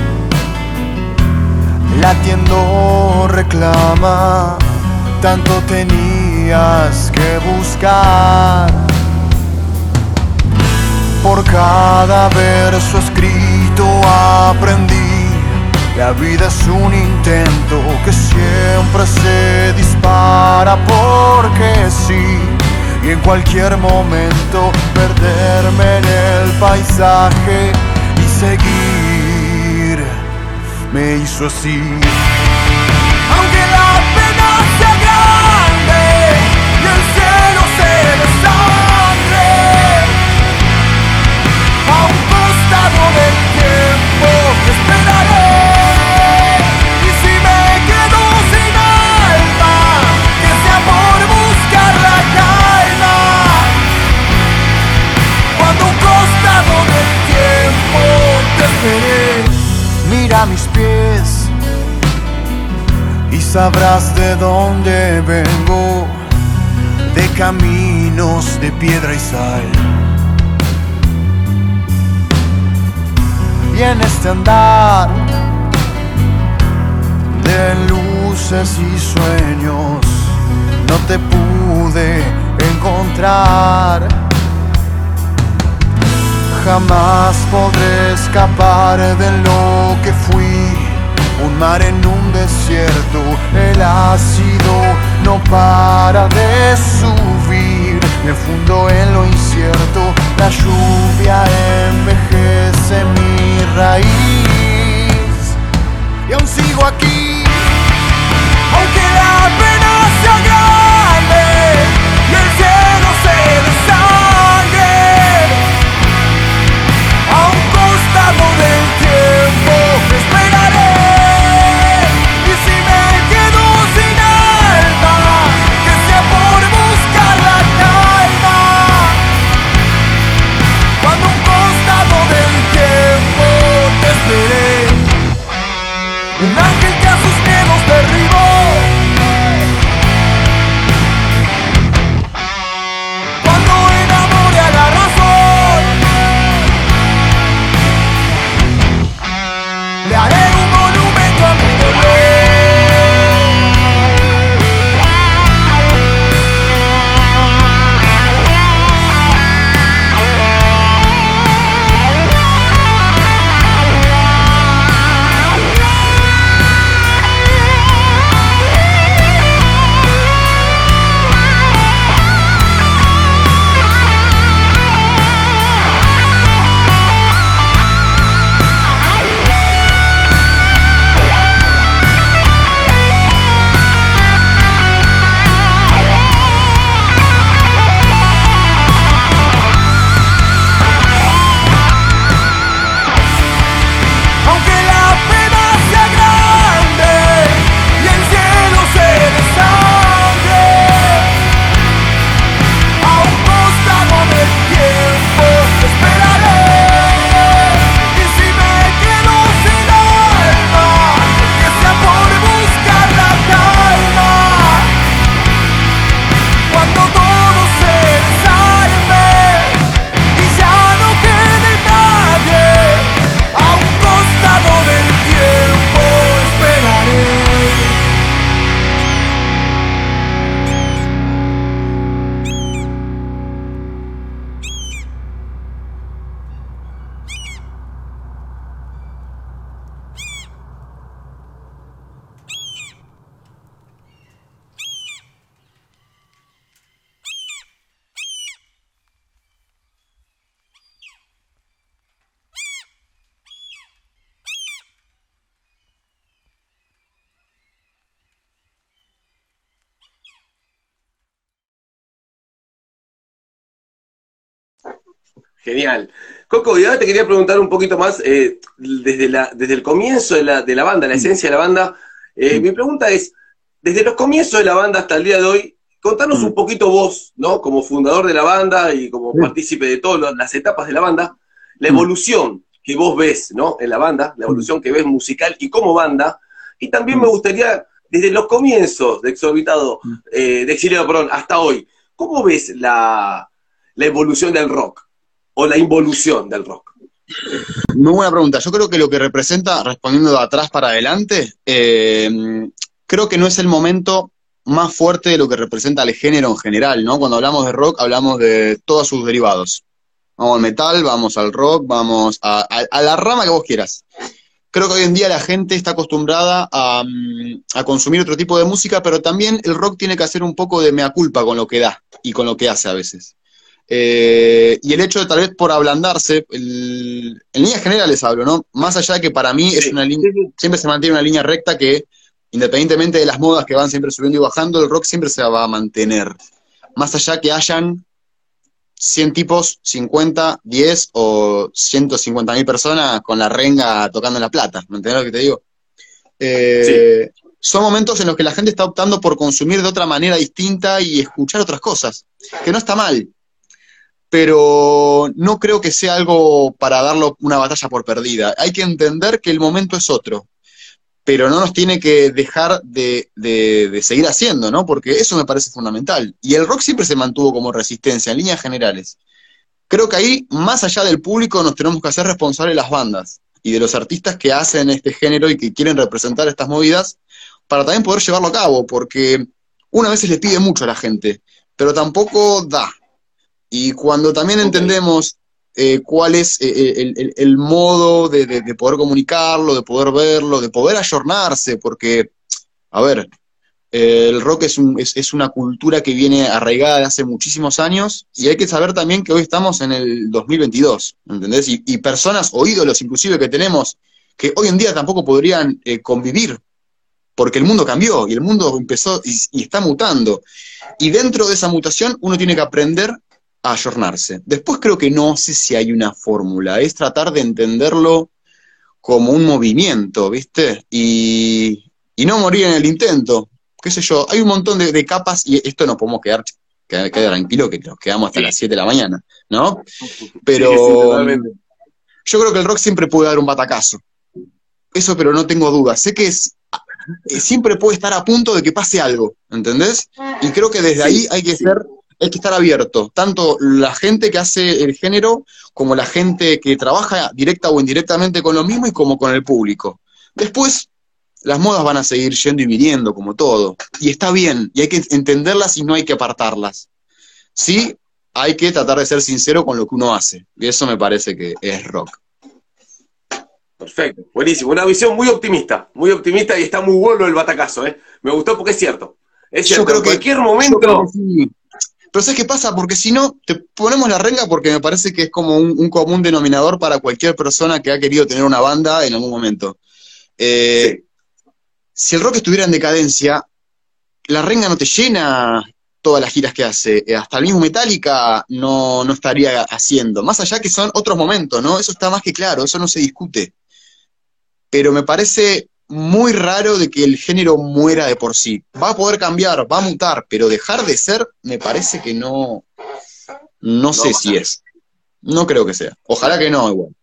latiendo reclama, tanto tenías que buscar. Por cada verso escrito aprendí, la vida es un intento que siempre se dispara porque sí, y en cualquier momento perderme en el paisaje y seguir me hizo así. Aunque la pena sea grande y el cielo se desangre, a un costado del tiempo te esperaré. Mira mis pies y sabrás de dónde vengo, de caminos de piedra y sal. Y en este andar de luces y sueños no te pude encontrar. Jamás podré escapar de lo que fui, un mar en un desierto, el ácido no para de subir, me fundo en lo incierto, la lluvia envejece mi raíz, y aún sigo aquí, aunque la pena sea grande y el cielo se desangre. A un costado del tiempo te esperaré. Y si me quedo sin alma, que sea por buscar la calma. Cuando a un costado del tiempo te esperé. Un ángel que a sus miedos derribó. Cuando enamore a la razón, le haré un monumento a mi dolor. Genial. Coco, y ahora te quería preguntar un poquito más, desde el comienzo de la banda, la esencia de la banda, mi pregunta es, desde los comienzos de la banda hasta el día de hoy, contanos un poquito vos, ¿no? Como fundador de la banda y como partícipe de todas las etapas de la banda, la evolución que vos ves, ¿no? En la banda, la evolución que ves musical y como banda, y también me gustaría, desde los comienzos de Exiliado, perdón, hasta hoy, ¿cómo ves la evolución del rock? ¿O la involución del rock? Muy buena pregunta. Yo creo que lo que representa, respondiendo de atrás para adelante, creo que no es el momento más fuerte de lo que representa el género en general, ¿no? Cuando hablamos de rock, hablamos de todos sus derivados. Vamos al metal, vamos al rock, vamos a la rama que vos quieras. Creo que hoy en día la gente está acostumbrada a consumir otro tipo de música, pero también el rock tiene que hacer un poco de mea culpa con lo que da y con lo que hace a veces. Y el hecho de tal vez por ablandarse, en líneas generales hablo, ¿no? Más allá de que para mí es una línea, siempre se mantiene una línea recta que, independientemente de las modas que van siempre subiendo y bajando, el rock siempre se va a mantener. Más allá que hayan 100 tipos, 50, 10 o 150.000 personas con la renga tocando en La Plata, ¿me entiendes lo que te digo? Son momentos en los que la gente está optando por consumir de otra manera distinta y escuchar otras cosas, que no está mal, pero no creo que sea algo para darlo una batalla por perdida. Hay que entender que el momento es otro, pero no nos tiene que dejar de seguir haciendo, ¿no? Porque eso me parece fundamental. Y el rock siempre se mantuvo como resistencia, en líneas generales. Creo que ahí, más allá del público, nos tenemos que hacer responsables las bandas y de los artistas que hacen este género y que quieren representar estas movidas, para también poder llevarlo a cabo, porque una vez le pide mucho a la gente, pero tampoco da. Y cuando también entendemos cuál es el modo de poder comunicarlo, de poder verlo, de poder ayornarse, porque, a ver, el rock es una cultura que viene arraigada de hace muchísimos años, y hay que saber también que hoy estamos en el 2022, ¿entendés? Y personas o ídolos inclusive que tenemos, que hoy en día tampoco podrían convivir, porque el mundo cambió, y el mundo empezó y está mutando. Y dentro de esa mutación uno tiene que aprender a ayornarse. Después creo que no sé si hay una fórmula, es tratar de entenderlo como un movimiento, ¿viste? Y no morir en el intento, qué sé yo, hay un montón de capas, y esto no podemos quedar tranquilo, que nos quedamos hasta las 7 de la mañana, ¿no? Pero yo creo que el rock siempre puede dar un batacazo, eso pero no tengo duda, sé que siempre puede estar a punto de que pase algo, ¿entendés? Y creo que desde ahí hay que estar abierto, tanto la gente que hace el género, como la gente que trabaja directa o indirectamente con lo mismo, y como con el público. Después, las modas van a seguir yendo y viniendo, como todo, y está bien, y hay que entenderlas y no hay que apartarlas. Sí, hay que tratar de ser sincero con lo que uno hace, y eso me parece que es rock. Perfecto, buenísimo, una visión muy optimista, y está muy bueno el batacazo, ¿eh? Me gustó porque es cierto. Es cierto, yo creo en cualquier momento... Sí. Pero ¿sabes qué pasa? Porque si no, te ponemos la renga porque me parece que es como un común denominador para cualquier persona que ha querido tener una banda en algún momento. Si el rock estuviera en decadencia, la renga no te llena todas las giras que hace. Hasta el mismo Metallica no estaría haciendo. Más allá que son otros momentos, ¿no? Eso está más que claro, eso no se discute. Pero me parece muy raro de que el género muera de por sí. Va a poder cambiar, va a mutar, pero dejar de ser, me parece que no sé si es. No creo que sea. Ojalá que no, igual.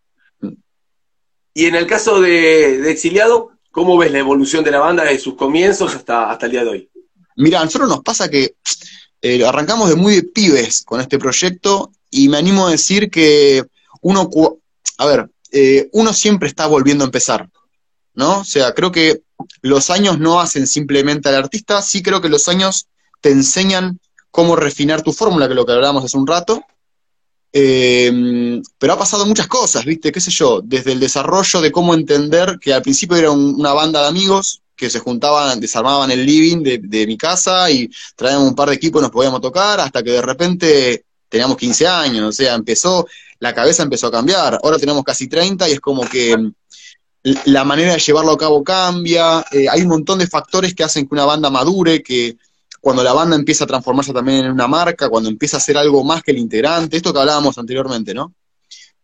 Y en el caso de Exiliado, ¿cómo ves la evolución de la banda desde sus comienzos hasta el día de hoy? Mira, a nosotros nos pasa que arrancamos de muy de pibes con este proyecto, y me animo a decir que uno siempre está volviendo a empezar, ¿no? O sea, creo que los años no hacen simplemente al artista, sí creo que los años te enseñan cómo refinar tu fórmula, que es lo que hablábamos hace un rato, pero ha pasado muchas cosas, ¿viste? Qué sé yo, desde el desarrollo de cómo entender que al principio era una banda de amigos que se juntaban, desarmaban el living de mi casa y traíamos un par de equipos y nos podíamos tocar, hasta que de repente teníamos 15 años, o sea, la cabeza empezó a cambiar, ahora tenemos casi 30 y es como que la manera de llevarlo a cabo cambia, hay un montón de factores que hacen que una banda madure, que cuando la banda empieza a transformarse también en una marca, cuando empieza a ser algo más que el integrante, esto que hablábamos anteriormente, ¿no?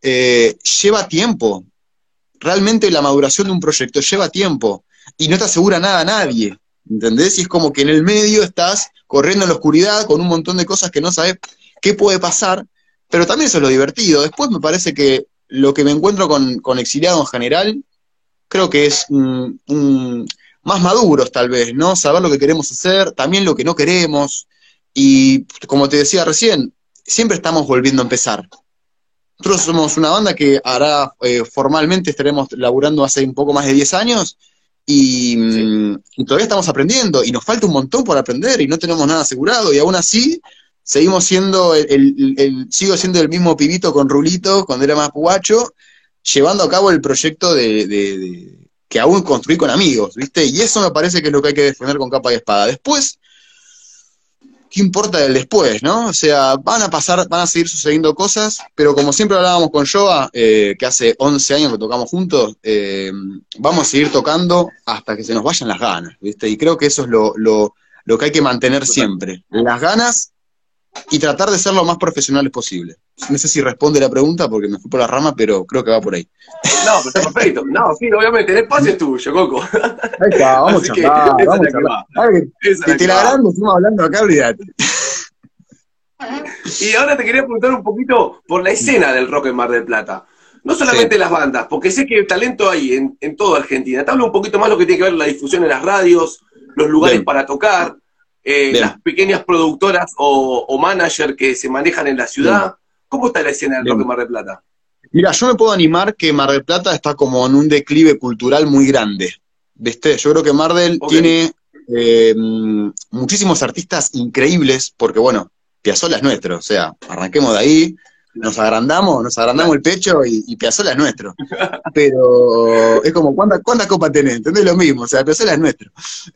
lleva tiempo. Realmente la maduración de un proyecto lleva tiempo y no te asegura nada a nadie, ¿entendés? Y es como que en el medio estás corriendo en la oscuridad con un montón de cosas que no sabes qué puede pasar, pero también eso es lo divertido. Después me parece que lo que me encuentro con Exiliado en general, creo que es más maduros tal vez, ¿no? Saber lo que queremos hacer, también lo que no queremos, y como te decía recién, siempre estamos volviendo a empezar. Nosotros somos una banda que hará, formalmente estaremos laburando hace un poco más de 10 años, y todavía estamos aprendiendo, y nos falta un montón por aprender, y no tenemos nada asegurado, y aún así seguimos siendo sigo siendo el mismo pibito con Rulito cuando era más guacho, llevando a cabo el proyecto que aún construí con amigos, ¿viste? Y eso me parece que es lo que hay que defender con capa y espada. Después, ¿qué importa el después, no? O sea, van a seguir sucediendo cosas, pero como siempre hablábamos con Joa, que hace 11 años que tocamos juntos, vamos a seguir tocando hasta que se nos vayan las ganas, ¿viste? Y creo que eso es lo que hay que mantener siempre, las ganas y tratar de ser lo más profesionales posible. No sé si responde la pregunta porque me fui por la rama, pero creo que va por ahí. No, pero está perfecto. No, sí, obviamente, el espacio es tuyo, Coco. Ahí está, vamos a charlar, vamos a charlar. Te la grande, estamos hablando acá, olvidate. Y ahora te quería preguntar un poquito por la escena del rock en Mar del Plata. No solamente las bandas, porque sé que talento hay en toda Argentina. Te hablo un poquito más lo que tiene que ver la difusión en las radios, los lugares para tocar, las pequeñas productoras o manager que se manejan en la ciudad. ¿Cómo está la escena del rock en Mar del Plata? Mira, yo me puedo animar que Mar del Plata está como en un declive cultural muy grande, ¿viste? Yo creo que Mar del tiene muchísimos artistas increíbles, porque bueno, Piazzolla es nuestro, o sea, arranquemos de ahí, nos agrandamos el pecho y Piazzolla es nuestro. Pero es como, ¿cuántas copas tenés? ¿Entendés? Lo mismo, o sea, Piazzolla es nuestro.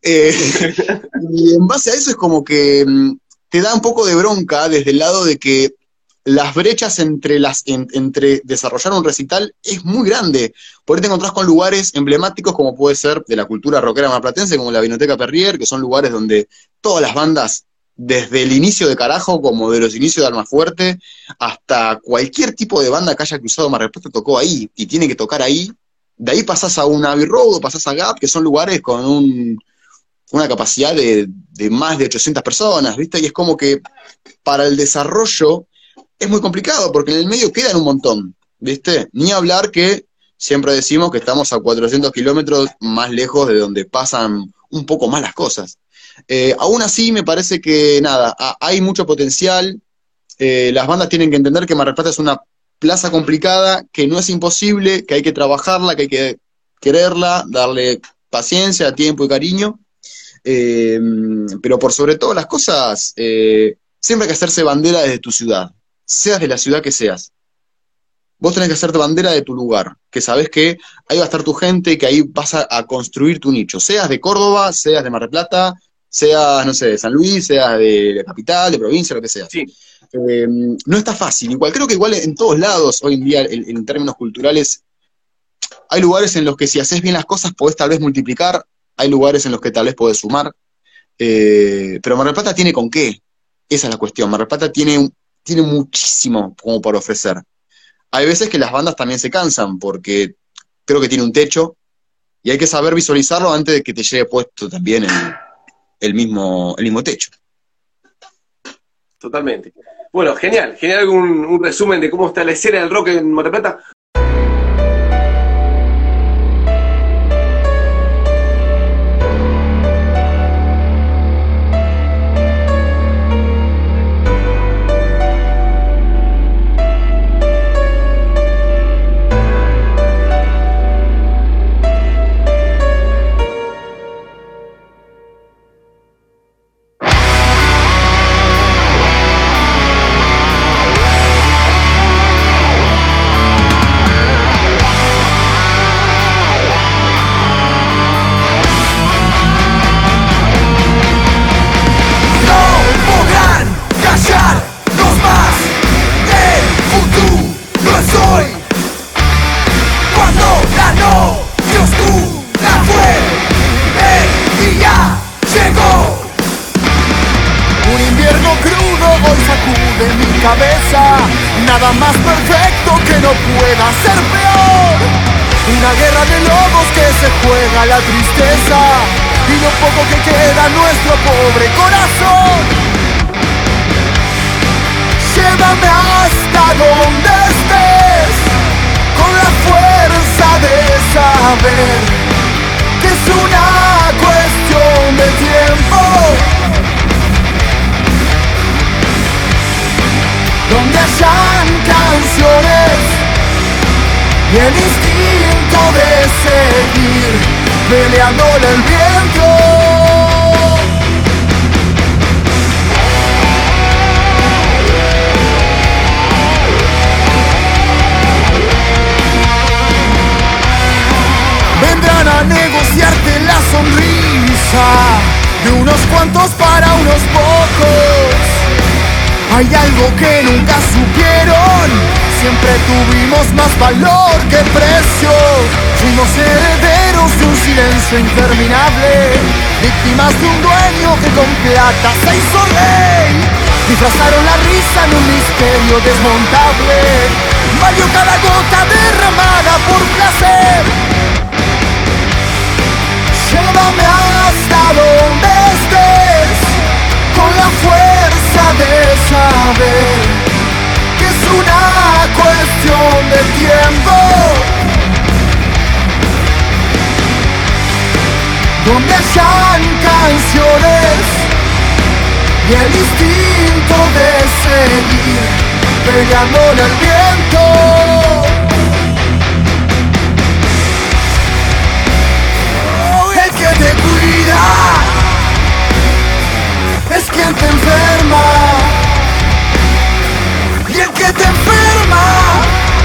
Y en base a eso es como que te da un poco de bronca desde el lado de que las brechas entre desarrollar un recital es muy grande. Por ahí te encontrás con lugares emblemáticos como puede ser de la cultura rockera marplatense, como la Vinoteca Perrier, que son lugares donde todas las bandas, desde el inicio de Carajo, como de los inicios de Almafuerte, hasta cualquier tipo de banda que haya cruzado Mar del Plata tocó ahí, y tiene que tocar ahí. De ahí pasás a un Abbey Road o pasás a Gap, que son lugares con una capacidad de más de 800 personas, ¿viste? Y es como que para el desarrollo es muy complicado, porque en el medio quedan un montón, ¿viste? Ni hablar que siempre decimos que estamos a 400 kilómetros más lejos de donde pasan un poco más las cosas. Aún así, me parece que, nada, hay mucho potencial. Las bandas tienen que entender que Mar del Plata es una plaza complicada, que no es imposible, que hay que trabajarla, que hay que quererla, darle paciencia, tiempo y cariño. Pero por sobre todas las cosas, siempre hay que hacerse bandera desde tu ciudad, seas de la ciudad que seas. Vos tenés que hacerte bandera de tu lugar, que sabés que ahí va a estar tu gente, que ahí vas a construir tu nicho, seas de Córdoba, seas de Mar del Plata, seas, no sé, de San Luis, seas de la capital, de provincia, lo que sea. Sí. No está fácil, creo que igual en todos lados hoy en día, en términos culturales, hay lugares en los que si haces bien las cosas podés tal vez multiplicar, hay lugares en los que tal vez podés sumar, pero Mar del Plata tiene con qué, esa es la cuestión. Mar del Plata tiene muchísimo como para ofrecer. Hay veces que las bandas también se cansan, porque creo que tiene un techo, y hay que saber visualizarlo antes de que te llegue puesto también el mismo techo. Totalmente. Bueno, genial un resumen de cómo está la escena del rock en Mar del Plata. nada más perfecto que no pueda ser peor. Una guerra de lobos que se juega la tristeza y lo poco que queda en nuestro pobre corazón. Llévame hasta donde estés, con la fuerza de saber que es una cuestión de tiempo, donde hayan canciones y el instinto de seguir peleándole el viento. Vendrán a negociarte la sonrisa de unos cuantos para unos pocos. Hay algo que nunca supieron, siempre tuvimos más valor que precio. Fuimos herederos de un silencio interminable, víctimas de un dueño que con plata se hizo rey. Disfrazaron la risa en un misterio desmontable, valió cada gota derramada por placer. Llévame hasta donde estés, con la fuerza de saber que es una cuestión de tiempo, donde hayan canciones y el instinto de seguir peleándole al viento. El que te cuida es quien te enferma, y el que te enferma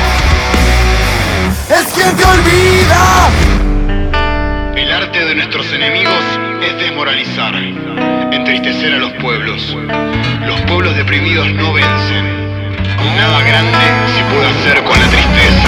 es quien te olvida. El arte de nuestros enemigos es desmoralizar, entristecer a los pueblos. Los pueblos deprimidos no vencen. Nada grande se puede hacer con la tristeza.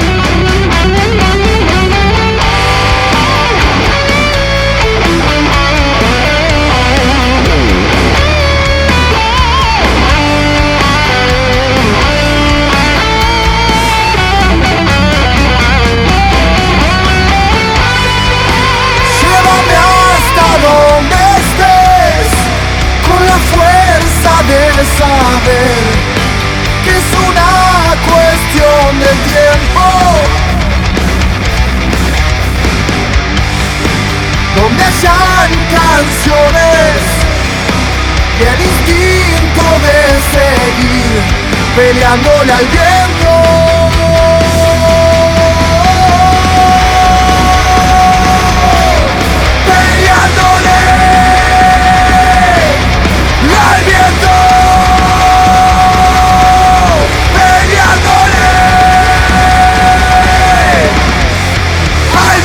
Donde estés, con la fuerza de saber que es una cuestión de tiempo, donde hayan canciones y el instinto de seguir peleándole al viento. ¡Al viento! ¡Peleándole! ¡Al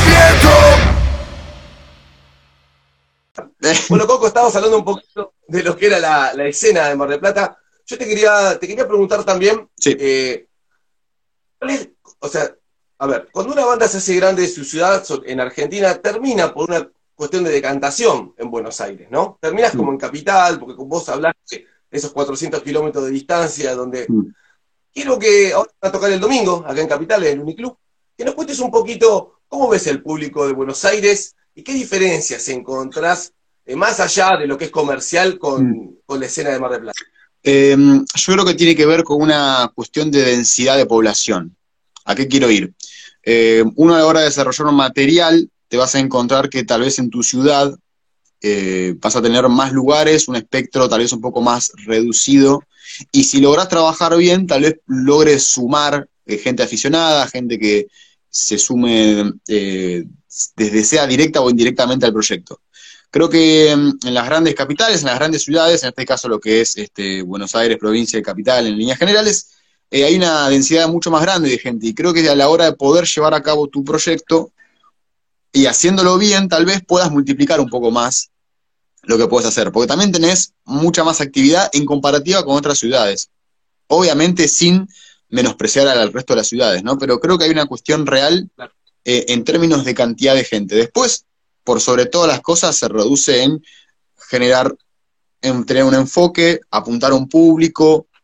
viento! Bueno, Coco, estábamos hablando un poquito de lo que era la escena de Mar del Plata. Yo te quería preguntar también, ¿cuál es, o sea, a ver, cuando una banda se hace grande de su ciudad en Argentina, termina por una cuestión de decantación en Buenos Aires, ¿no? Terminas como en Capital, porque con vos hablaste de esos 400 kilómetros de distancia, donde quiero que, ahora va a tocar el domingo, acá en Capital, en el Uniclub, que nos cuentes un poquito cómo ves el público de Buenos Aires y qué diferencias encontrás, más allá de lo que es comercial, con la escena de Mar del Plata. Yo creo que tiene que ver con una cuestión de densidad de población. ¿A qué quiero ir? Uno a la hora de desarrollar un material, te vas a encontrar que tal vez en tu ciudad vas a tener más lugares, un espectro tal vez un poco más reducido, y si lográs trabajar bien, tal vez logres sumar gente aficionada, gente que se sume desde sea directa o indirectamente al proyecto. Creo que en las grandes capitales, en las grandes ciudades, en este caso lo que es Buenos Aires, provincia y capital en líneas generales, hay una densidad mucho más grande de gente, y creo que a la hora de poder llevar a cabo tu proyecto, y haciéndolo bien, tal vez puedas multiplicar un poco más lo que puedes hacer, porque también tenés mucha más actividad en comparativa con otras ciudades. Obviamente sin menospreciar al resto de las ciudades, ¿no? Pero creo que hay una cuestión real en términos de cantidad de gente. Después, por sobre todas las cosas, se reduce en generar, en tener un enfoque, apuntar a un público,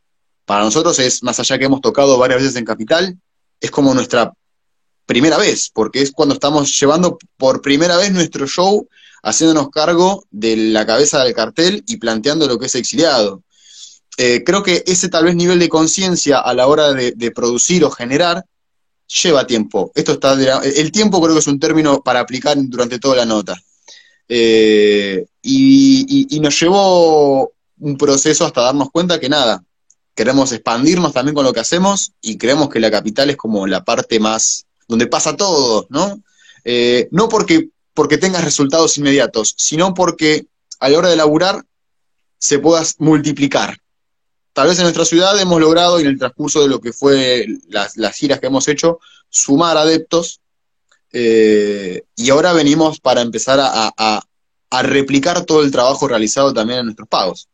para nosotros es, más allá que hemos tocado varias veces en Capital, es como nuestra primera vez, porque es cuando estamos llevando por primera vez nuestro show, haciéndonos cargo de la cabeza del cartel y planteando lo que es Exiliado. Creo que ese tal vez nivel de conciencia a la hora de producir o generar lleva tiempo. El tiempo creo que es un término para aplicar durante toda la nota. Y nos llevó un proceso hasta darnos cuenta que nada, queremos expandirnos también con lo que hacemos y creemos que la Capital es como la parte más, donde pasa todo, ¿no? No porque tengas resultados inmediatos, sino porque a la hora de laburar se pueda multiplicar. Tal vez en nuestra ciudad hemos logrado, y en el transcurso de lo que fue las giras que hemos hecho, sumar adeptos, y ahora venimos para empezar a replicar todo el trabajo realizado también en nuestros pagos.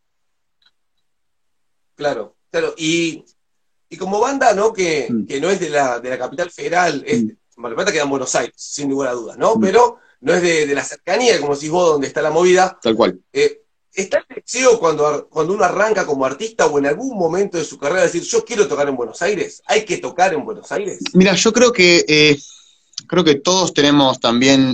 Claro. Y como banda, ¿no? Que no es de la Capital Federal, Mar del Plata queda en Buenos Aires, sin ninguna duda, ¿no? Pero no es de la cercanía, como decís vos, donde está la movida. Tal cual. ¿Está el deseo cuando uno arranca como artista o en algún momento de su carrera decir, yo quiero tocar en Buenos Aires? ¿Hay que tocar en Buenos Aires? Mira, yo creo que todos tenemos también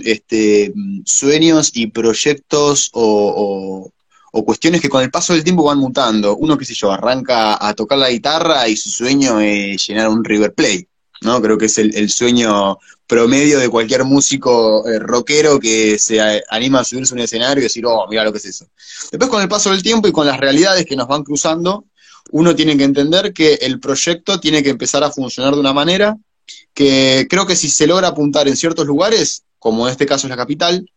sueños y proyectos o cuestiones que con el paso del tiempo van mutando. Uno, qué sé yo, arranca a tocar la guitarra y su sueño es llenar un River Plate, ¿no? Creo que es el sueño promedio de cualquier músico rockero que se anima a subirse a un escenario y decir, oh, mira lo que es eso. Después, con el paso del tiempo y con las realidades que nos van cruzando, uno tiene que entender que el proyecto tiene que empezar a funcionar de una manera que creo que si se logra apuntar en ciertos lugares, como en este caso es la Capital,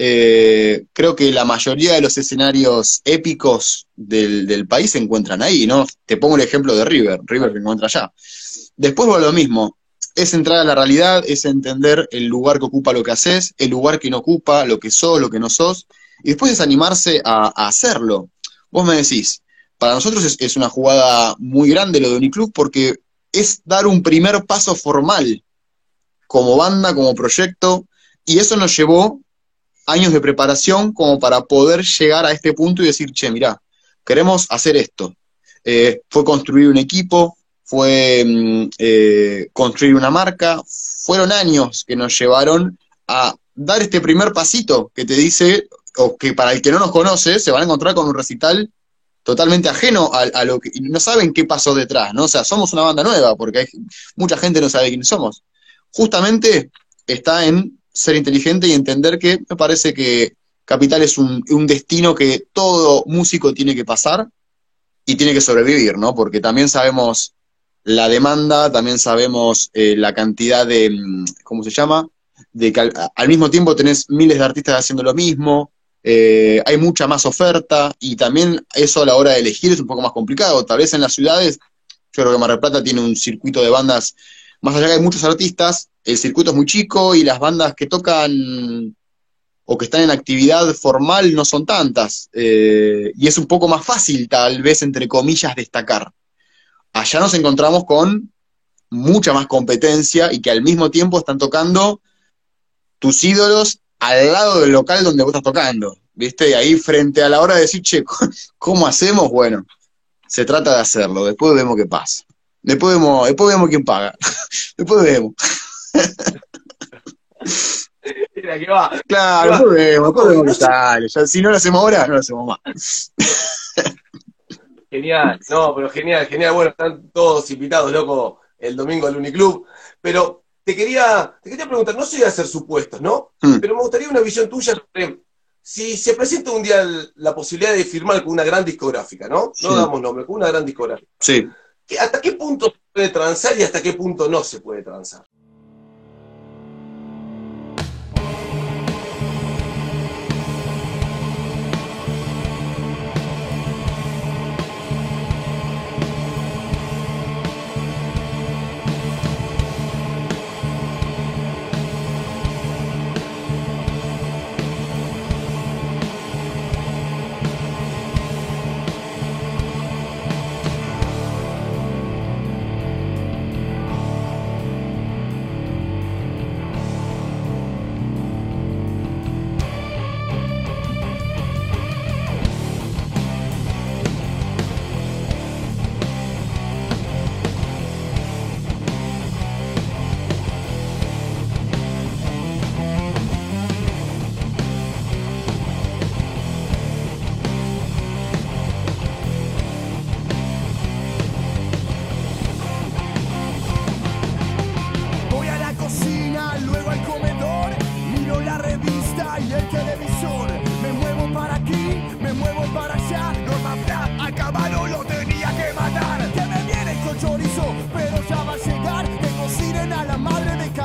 creo que la mayoría de los escenarios épicos del país se encuentran ahí, ¿no? Te pongo el ejemplo de River se encuentra allá. Después va lo mismo, es entrar a la realidad, es entender el lugar que ocupa lo que haces, el lugar que no ocupa, lo que sos, lo que no sos, y después es animarse a hacerlo. Vos me decís, para nosotros es una jugada muy grande lo de Uniclub, porque es dar un primer paso formal, como banda, como proyecto, y eso nos llevó años de preparación como para poder llegar a este punto y decir, che, mirá, queremos hacer esto. Fue construir un equipo, fue construir una marca, fueron años que nos llevaron a dar este primer pasito que te dice, o que para el que no nos conoce, se van a encontrar con un recital totalmente ajeno a lo que, y no saben qué pasó detrás, ¿no? O sea, somos una banda nueva, porque mucha gente no sabe quiénes somos. Justamente está en ser inteligente y entender que me parece que Capital es un destino que todo músico tiene que pasar y tiene que sobrevivir, ¿no? Porque también sabemos la demanda, también sabemos la cantidad de, ¿cómo se llama? De que al mismo tiempo tenés miles de artistas haciendo lo mismo, hay mucha más oferta, y también eso a la hora de elegir es un poco más complicado. Tal vez en las ciudades, yo creo que Mar del Plata tiene un circuito de bandas, más allá de que hay muchos artistas, el circuito es muy chico y las bandas que tocan o que están en actividad formal no son tantas, y es un poco más fácil, tal vez, entre comillas, destacar. Allá nos encontramos con mucha más competencia y que al mismo tiempo están tocando tus ídolos al lado del local donde vos estás tocando, ¿viste? Y ahí, frente a la hora de decir, che, ¿cómo hacemos? Bueno, se trata de hacerlo, después vemos qué pasa. Después vemos quién paga. Después vemos. Mira, que va. Claro, después vemos qué sale. Ya, si no lo hacemos ahora, no lo hacemos más. Genial, no, pero genial. Bueno, están todos invitados, loco, el domingo al Uniclub. Pero te quería preguntar, no soy de hacer supuestos, ¿no? Pero me gustaría una visión tuya sobre si se presenta un día la posibilidad de firmar con una gran discográfica, ¿no? No damos nombre, con una gran discográfica. Sí. ¿Hasta qué punto se puede transar y hasta qué punto no se puede transar?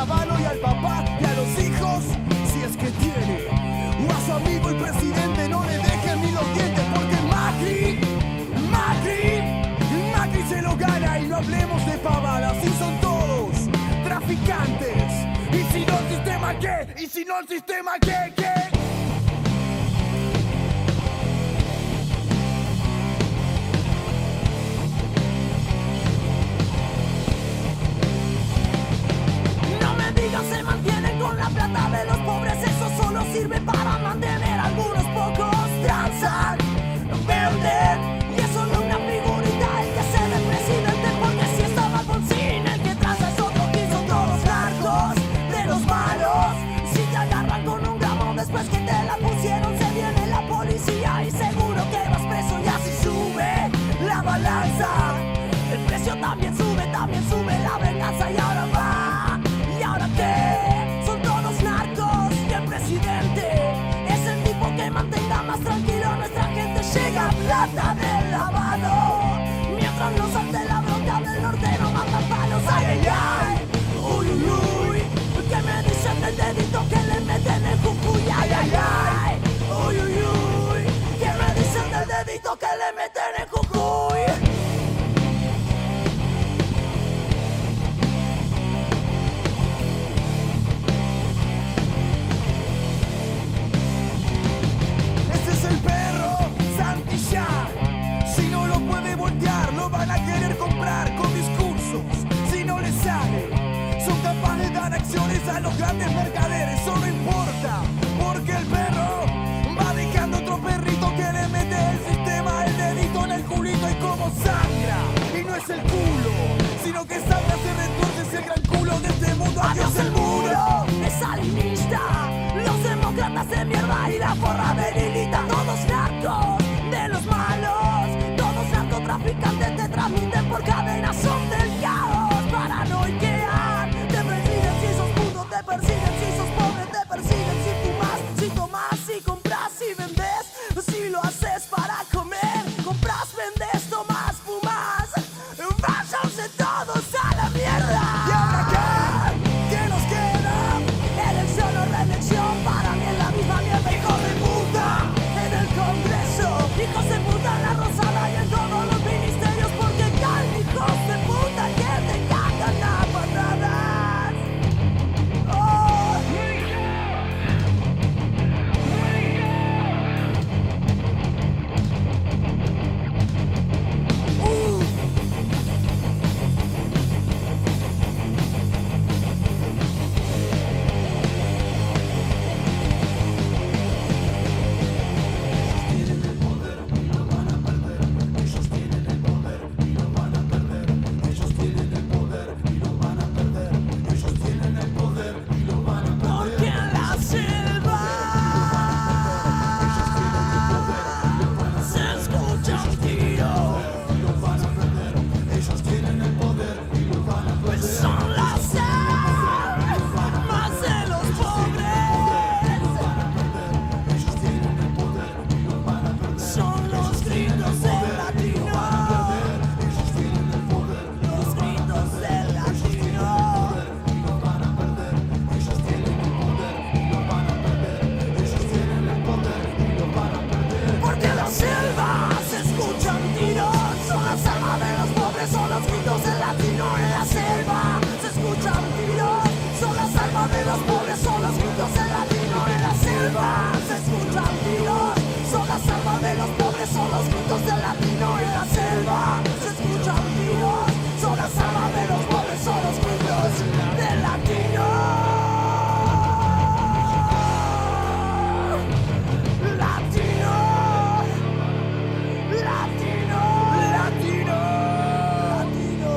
Habano y al papá y a los hijos, si es que tiene. O a su amigo el presidente, no le dejen ni los dientes, porque Macri se lo gana. Y no hablemos de pavadas, si son todos traficantes. Y si no el sistema, ¿qué? Y si no el sistema, ¿qué? Se mantienen con la plata de los pobres, eso solo sirve para mantener a algunos pocos. Transan, venden, y eso no es una figurita el que se ve presidente, porque si estaba Alfonsín, el que transa es otro, que son todos narcos de los malos. Si te agarran con un gramo después que te la pusieron, se viene la policía y seguro que vas preso, y así sube la balanza. El precio también sube la venganza, y ahora va. Son todos narcos y el presidente es el tipo que mantenga más tranquilo a nuestra gente. Llega plata del lavado, mientras no salte la bronca del norte no matan palos. Ay, ay, ay, uy, uy, uy, ¿qué me dicen del dedito que le meten en Jujuy? Ay, ay, ay, uy, uy, uy, ¿qué me dicen del dedito que le meten en Jujuy? El perro Santillán, si no lo puede voltear, lo van a querer comprar con discursos. Si no les sale, son capaces de dar acciones a los grandes mercaderes. Eso no importa, porque el perro va dejando otro perrito que le mete el sistema el dedito en el culito, y como sangra. Y no es el culo, sino que sangra, se retuerce, es el gran culo de este mundo. Adiós el muro, es salinista. Los demócratas de mierda y la porra de Lilita. Todos narcos de los malos, todos narcotraficantes te transmiten por cadenas, son del caos. Paranoiquean, te persiguen si sos puto, te persiguen si sos pobre, te persiguen si fumas, si tomas, si compras, si vendes, si lo haces para comer, compras, vendes, tomas, fumas. Váyanse todos a la mierda. ¿Y ahora qué nos queda? Elección o reelección, para mí es la misma mierda, hijo de puta. En el Congreso, hijos de puta en la Rosada y en todos los ministerios, porque caen hijos de puta que te cagan a patadas. Oh. Porque en la selva se escucha un tiro. Ellos tienen el poder y lo van a perder. Pues son la sed más de los pobres. Ellos tienen el poder y lo van a perder. Son los gritos del latino. Ellos tienen el poder, los gritos del latino. y lo van a perder. Ellos tienen el poder y lo van a perder. Ellos tienen el poder y lo van a perder. Porque en la selva se escuchan tiros. Son las armas de los pobres, son los gritos del latino. En la selva se escuchan tiros. Son las armas de los pobres, son los gritos del latino. En la selva se escuchan tiros. Son las armas de los pobres, son los gritos del latino. En la selva se escuchan tiros. Son las armas de los pobres, son los gritos del latino. Latino, latino, latino, latino.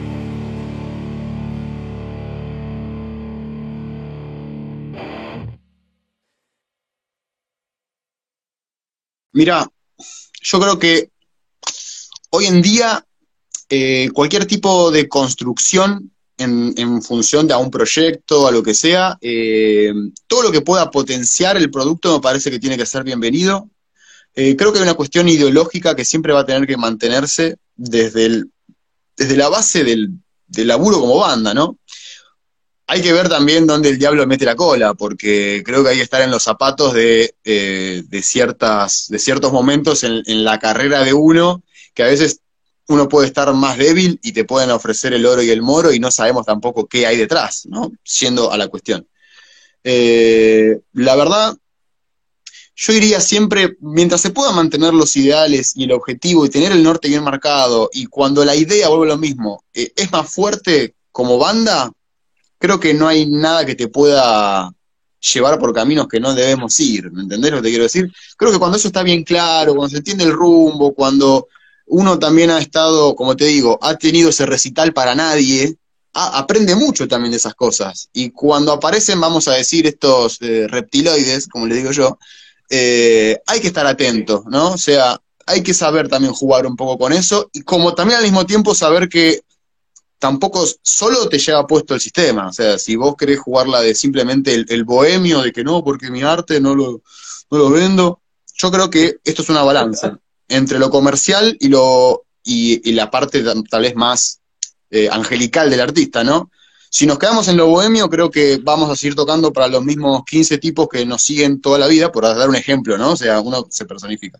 Mira, yo creo que hoy en día cualquier tipo de construcción en función de a un proyecto, a lo que sea, todo lo que pueda potenciar el producto me parece que tiene que ser bienvenido. Creo que hay una cuestión ideológica que siempre va a tener que mantenerse desde la base del laburo como banda, ¿no? hay que ver también dónde el diablo mete la cola, porque creo que hay que estar en los zapatos de ciertos momentos en la carrera de uno, que a veces uno puede estar más débil y te pueden ofrecer el oro y el moro y no sabemos tampoco qué hay detrás, ¿no? Siendo a la cuestión. La verdad, yo diría siempre, mientras se puedan mantener los ideales y el objetivo y tener el norte bien marcado, y cuando la idea, vuelve a lo mismo, es más fuerte como banda, creo que no hay nada que te pueda llevar por caminos que no debemos ir, ¿me entendés lo que te quiero decir? Creo que cuando eso está bien claro, cuando se entiende el rumbo, cuando uno también ha estado, como te digo, ha tenido ese recital para nadie, aprende mucho también de esas cosas. Y cuando aparecen, vamos a decir, estos reptiloides, como le digo yo, hay que estar atento, ¿no? O sea, hay que saber también jugar un poco con eso, y como también al mismo tiempo saber que tampoco solo te lleva puesto el sistema. O sea, si vos querés jugarla de simplemente el bohemio, de que no, porque mi arte no lo vendo, yo creo que esto es una balanza entre lo comercial y la parte tal vez más angelical del artista, ¿no? Si nos quedamos en lo bohemio, creo que vamos a seguir tocando para los mismos 15 tipos que nos siguen toda la vida, por dar un ejemplo, ¿no? O sea, uno se personifica.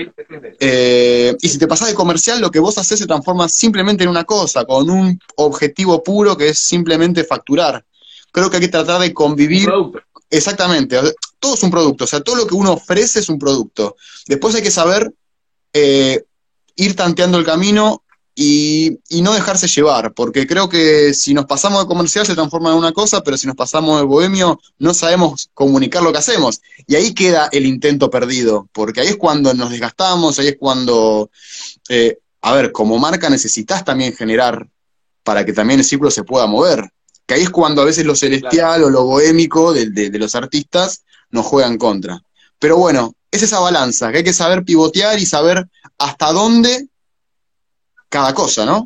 Y si te pasás de comercial, lo que vos haces se transforma simplemente en una cosa, con un objetivo puro que es simplemente facturar. Creo que hay que tratar de convivir. Exactamente, todo es un producto, o sea, todo lo que uno ofrece es un producto. Después hay que saber ir tanteando el camino y no dejarse llevar, porque creo que si nos pasamos de comercial se transforma en una cosa, pero si nos pasamos de bohemio no sabemos comunicar lo que hacemos, y ahí queda el intento perdido, porque ahí es cuando nos desgastamos, ahí es cuando, a ver, como marca necesitas también generar para que también el círculo se pueda mover, que ahí es cuando a veces lo celestial o lo bohémico de los artistas nos juegan contra. Pero bueno, es esa balanza, que hay que saber pivotear y saber hasta dónde cada cosa, ¿no?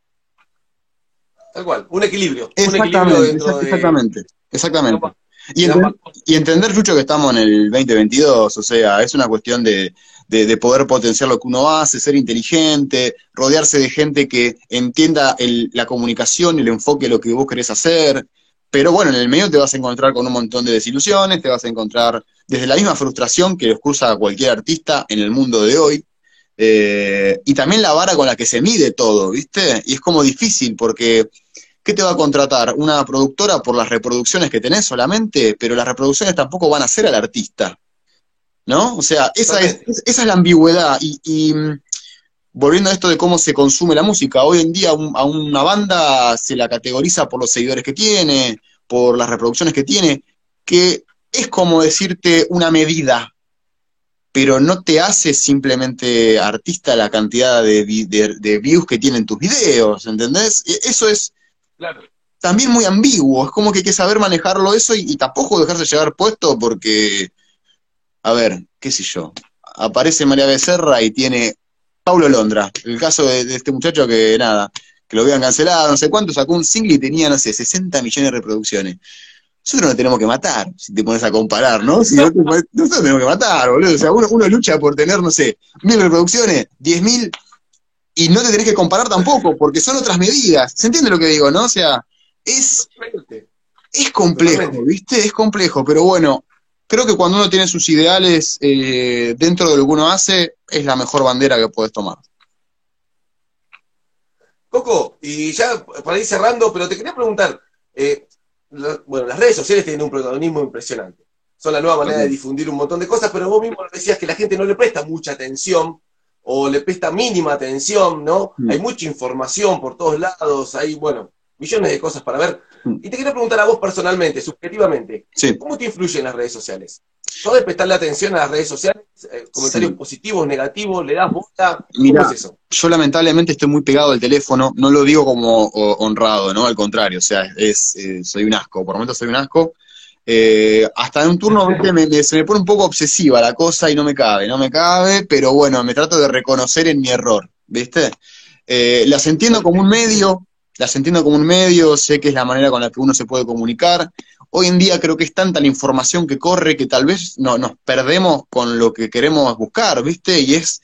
Tal cual, un equilibrio. Exactamente. Y entender, Lucho, que estamos en el 2022, o sea, es una cuestión de poder potenciar lo que uno hace, ser inteligente, rodearse de gente que entienda la comunicación y el enfoque de lo que vos querés hacer. Pero bueno, en el medio te vas a encontrar con un montón de desilusiones, te vas a encontrar desde la misma frustración que les cruza a cualquier artista en el mundo de hoy, y también la vara con la que se mide todo, ¿viste? Y es como difícil, porque ¿qué te va a contratar? Una productora por las reproducciones que tenés solamente, pero las reproducciones tampoco van a ser al artista, ¿no? O sea, esa es la ambigüedad, y volviendo a esto de cómo se consume la música, hoy en día a una banda se la categoriza por los seguidores que tiene, por las reproducciones que tiene, que es como decirte una medida, pero no te hace simplemente artista la cantidad de views que tienen tus videos, ¿entendés? Eso es también muy ambiguo, es como que hay que saber manejarlo eso y tampoco dejarse llevar puesto porque, a ver, qué sé yo, aparece María Becerra y tiene Paulo Londra, el caso de este muchacho que nada, que lo habían cancelado, no sé cuánto, sacó un single y tenía, no sé, 60 millones de reproducciones. Nosotros nos tenemos que matar, si te pones a comparar, ¿no? Nosotros tenemos que matar, boludo. O sea, uno lucha por tener, no sé, 1000 reproducciones, 10.000, y no te tenés que comparar tampoco, porque son otras medidas. ¿Se entiende lo que digo, no? O sea, es complejo, ¿viste? Es complejo, pero bueno, creo que cuando uno tiene sus ideales dentro de lo que uno hace, es la mejor bandera que puedes tomar. Coco, y ya para ir cerrando, pero te quería preguntar, bueno, las redes sociales tienen un protagonismo impresionante. Son la nueva manera de difundir un montón de cosas, pero vos mismo decías que la gente no le presta mucha atención, o le presta mínima atención, ¿no? Hay mucha información por todos lados, hay, bueno, millones de cosas para ver. Y te quería preguntar a vos personalmente, subjetivamente, ¿cómo te influyen las redes sociales? ¿Podés prestarle atención a las redes sociales? ¿Comentarios positivos, negativos? ¿Le das bola? Mirá, ¿Cómo es eso? yo lamentablemente estoy muy pegado al teléfono, no lo digo como honrado, ¿no? Al contrario, o sea, soy un asco, por momentos soy un asco. Hasta en un turno se me pone un poco obsesiva la cosa y no me cabe, pero bueno, me trato de reconocer en mi error, ¿viste? Las entiendo como un medio, sé que es la manera con la que uno se puede comunicar. Hoy en día creo que es tanta la información que corre que tal vez nos perdemos con lo que queremos buscar, ¿viste? Y es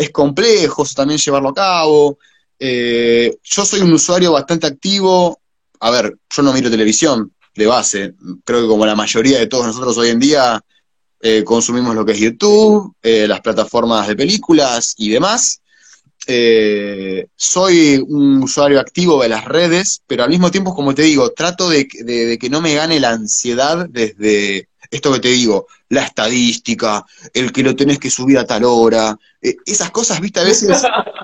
complejo también llevarlo a cabo. Yo soy un usuario bastante activo, a ver, yo no miro televisión de base, creo que como la mayoría de todos nosotros hoy en día consumimos lo que es YouTube, las plataformas de películas y demás. Soy un usuario activo de las redes, pero al mismo tiempo, como te digo, trato de que no me gane la ansiedad desde esto que te digo, la estadística, el que lo tenés que subir a tal hora, esas cosas, viste, a veces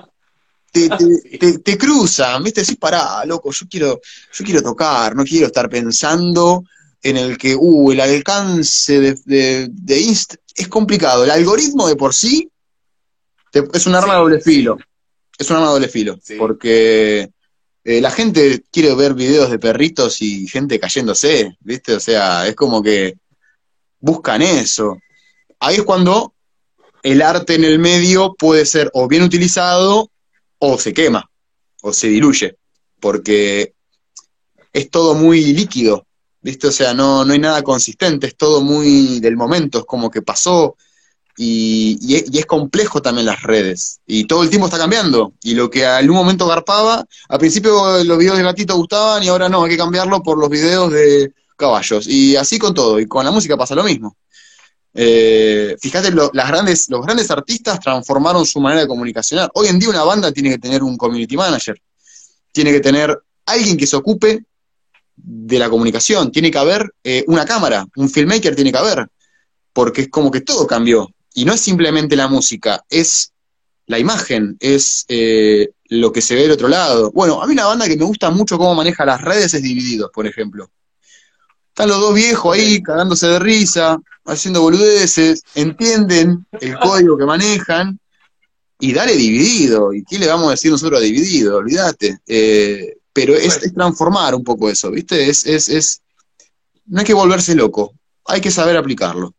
te cruzan, viste, decís, pará, loco, yo quiero tocar, no quiero estar pensando en el que, el alcance de Insta es complicado, el algoritmo de por sí es un arma de doble filo. Es un arma de doble filo, sí. Porque la gente quiere ver videos de perritos y gente cayéndose, ¿viste? O sea, es como que buscan eso. Ahí es cuando el arte en el medio puede ser o bien utilizado o se quema, o se diluye, porque es todo muy líquido, ¿viste? O sea, no hay nada consistente, es todo muy del momento, es como que pasó. Y es complejo también las redes, y todo el tiempo está cambiando, y lo que en algún momento garpaba, al principio los videos de gatito gustaban, y ahora no, hay que cambiarlo por los videos de caballos, y así con todo, y con la música pasa lo mismo. Fíjate, los grandes artistas transformaron su manera de comunicacionar. Hoy en día una banda tiene que tener un community manager, tiene que tener alguien que se ocupe de la comunicación, tiene que haber una cámara, un filmmaker tiene que haber, porque es como que todo cambió. Y no es simplemente la música, es la imagen, es lo que se ve del otro lado. Bueno, a mí una banda que me gusta mucho cómo maneja las redes es Divididos, por ejemplo. Están los dos viejos ahí cagándose de risa, haciendo boludeces, entienden el código que manejan, y dale Dividido. ¿Y qué le vamos a decir nosotros a Dividido? Olvídate. Pero es transformar un poco eso, ¿viste? No hay que volverse loco, hay que saber aplicarlo.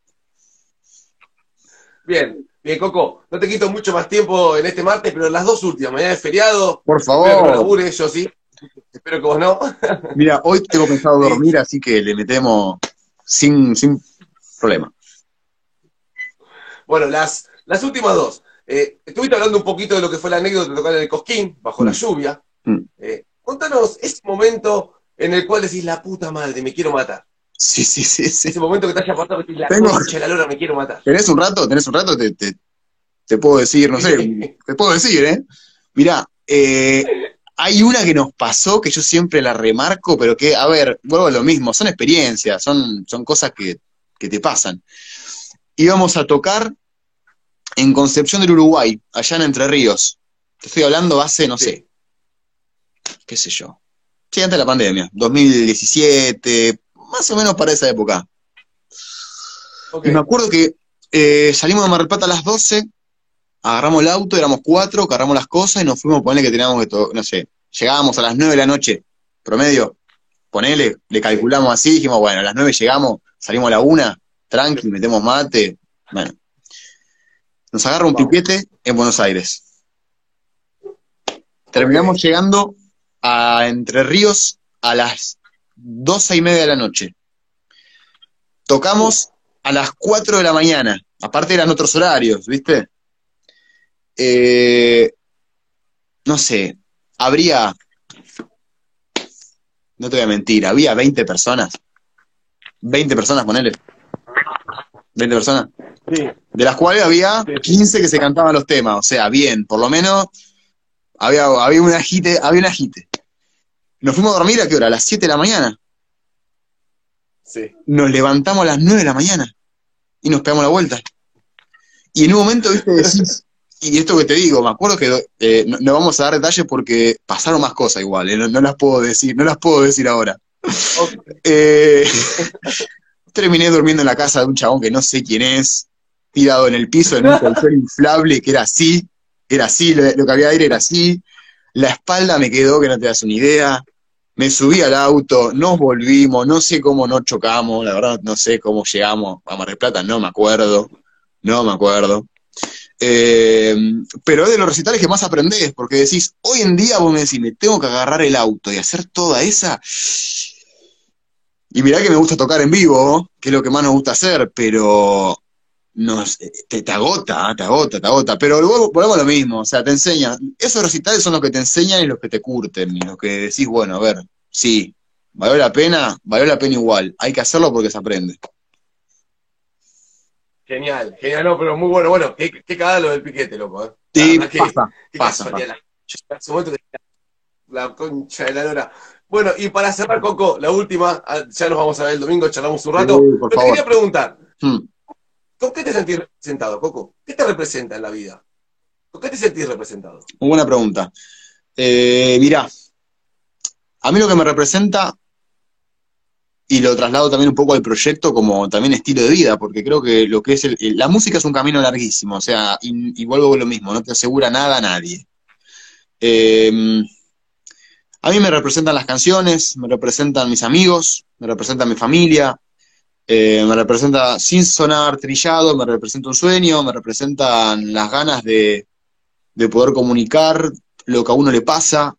Bien, Coco, no te quito mucho más tiempo en este martes, pero las dos últimas, mañana es feriado. Por favor. Espero que no labure, yo sí. Espero que vos no. Mira, hoy tengo pensado dormir, así que le metemos sin problema. Bueno, las últimas dos. Estuviste hablando un poquito de lo que fue la anécdota de tocar en el Cosquín, bajo la lluvia. Contanos ese momento en el cual decís, la puta madre, me quiero matar. Sí. Ese momento que te haya pasado, que decís, la concha de la lora, me quiero matar. ¿Tenés un rato? Te puedo decir, no sé, te puedo decir, Mirá, hay una que nos pasó, que yo siempre la remarco, pero que, a ver, vuelvo a lo mismo, son experiencias, son cosas que te pasan. Íbamos a tocar en Concepción del Uruguay, allá en Entre Ríos. Te estoy hablando hace, no sé, qué sé yo. Sí, antes de la pandemia, 2017, más o menos para esa época. Okay. Y me acuerdo que salimos de Mar del Plata a las 12, agarramos el auto, éramos 4, cargamos las cosas y nos fuimos a ponerle que teníamos que, no sé, llegábamos a las 9 de la noche, promedio, ponele, le calculamos así, dijimos, bueno, a las 9 llegamos, salimos a la 1, tranqui, metemos mate, bueno. Nos agarra un piquete en Buenos Aires. Terminamos llegando a Entre Ríos a las 12:30 de la noche. Tocamos a las 4 de la mañana. Aparte eran otros horarios, ¿viste? No sé, habría... No te voy a mentir, había 20 personas. 20 personas, ponele. 20 personas. Sí. De las cuales había 15 que se cantaban los temas. O sea, bien, por lo menos había un agite. Nos fuimos a dormir, ¿a qué hora? A las 7 de la mañana. Sí. Nos levantamos a las 9 de la mañana y nos pegamos la vuelta. Y en un momento, viste, decís, y esto que te digo, me acuerdo que no vamos a dar detalles porque pasaron más cosas igual, no las puedo decir ahora. Okay. Terminé durmiendo en la casa de un chabón que no sé quién es, tirado en el piso en un colchón inflable, que era así, lo que había aire era así, la espalda me quedó que no te das una idea. Me subí al auto, nos volvimos, no sé cómo nos chocamos, la verdad no sé cómo llegamos a Mar del Plata, no me acuerdo. Pero es de los recitales que más aprendés, porque decís, hoy en día vos me decís, me tengo que agarrar el auto y hacer toda esa... Y mirá que me gusta tocar en vivo, que es lo que más nos gusta hacer, pero te agota, pero luego volvemos a lo mismo, o sea, te enseña, esos recitales son los que te enseñan y los que te curten, y los que decís, bueno, a ver, sí, valió la pena igual. Hay que hacerlo porque se aprende. Genial, no, pero muy bueno. Bueno, qué cagada lo del piquete, loco, ¿eh? Sí, pasa. Yo en su momento tenía la concha de la lora. Bueno, y para cerrar, Coco, la última, ya nos vamos a ver el domingo, charlamos un rato. Por Pero favor. te quería preguntar, ¿con qué te sentís representado, Coco? ¿Qué te representa en la vida? ¿Con qué te sentís representado? Muy buena pregunta. Mirá, a mí lo que me representa, y lo traslado también un poco al proyecto como también estilo de vida, porque creo que lo que es la música es un camino larguísimo, o sea, y vuelvo con lo mismo, no te asegura nada a nadie. A mí me representan las canciones, me representan mis amigos, me representa mi familia, me representa, sin sonar trillado, me representa un sueño, me representan las ganas de poder comunicar lo que a uno le pasa,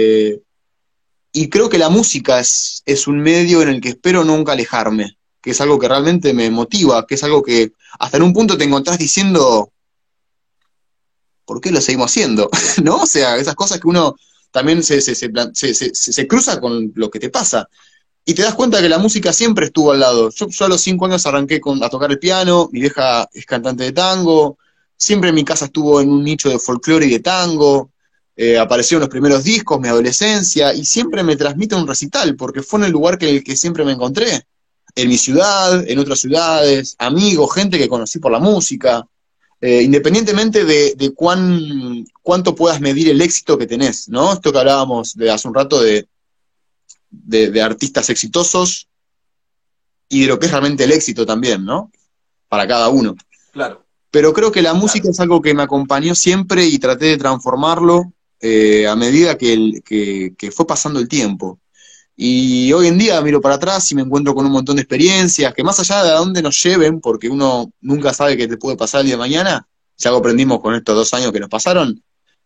y creo que la música es un medio en el que espero nunca alejarme, que es algo que realmente me motiva, que es algo que hasta en un punto te encontrás diciendo, ¿por qué lo seguimos haciendo? ¿No? O sea, esas cosas que uno también se cruza con lo que te pasa. Y te das cuenta que la música siempre estuvo al lado. Yo a los 5 años arranqué a tocar el piano, mi vieja es cantante de tango, siempre en mi casa estuvo en un nicho de folclore y de tango, aparecieron los primeros discos, mi adolescencia, y siempre me transmite un recital, porque fue en el lugar que siempre me encontré. En mi ciudad, en otras ciudades, amigos, gente que conocí por la música. Independientemente de cuánto puedas medir el éxito que tenés, ¿no? Esto que hablábamos de hace un rato de artistas exitosos y de lo que es realmente el éxito también, ¿no? Para cada uno. Claro. Pero creo que la música es algo que me acompañó siempre y traté de transformarlo a medida que fue pasando el tiempo. Y hoy en día miro para atrás y me encuentro con un montón de experiencias que más allá de a dónde nos lleven, porque uno nunca sabe qué te puede pasar el día de mañana, si algo aprendimos con estos 2 años que nos pasaron,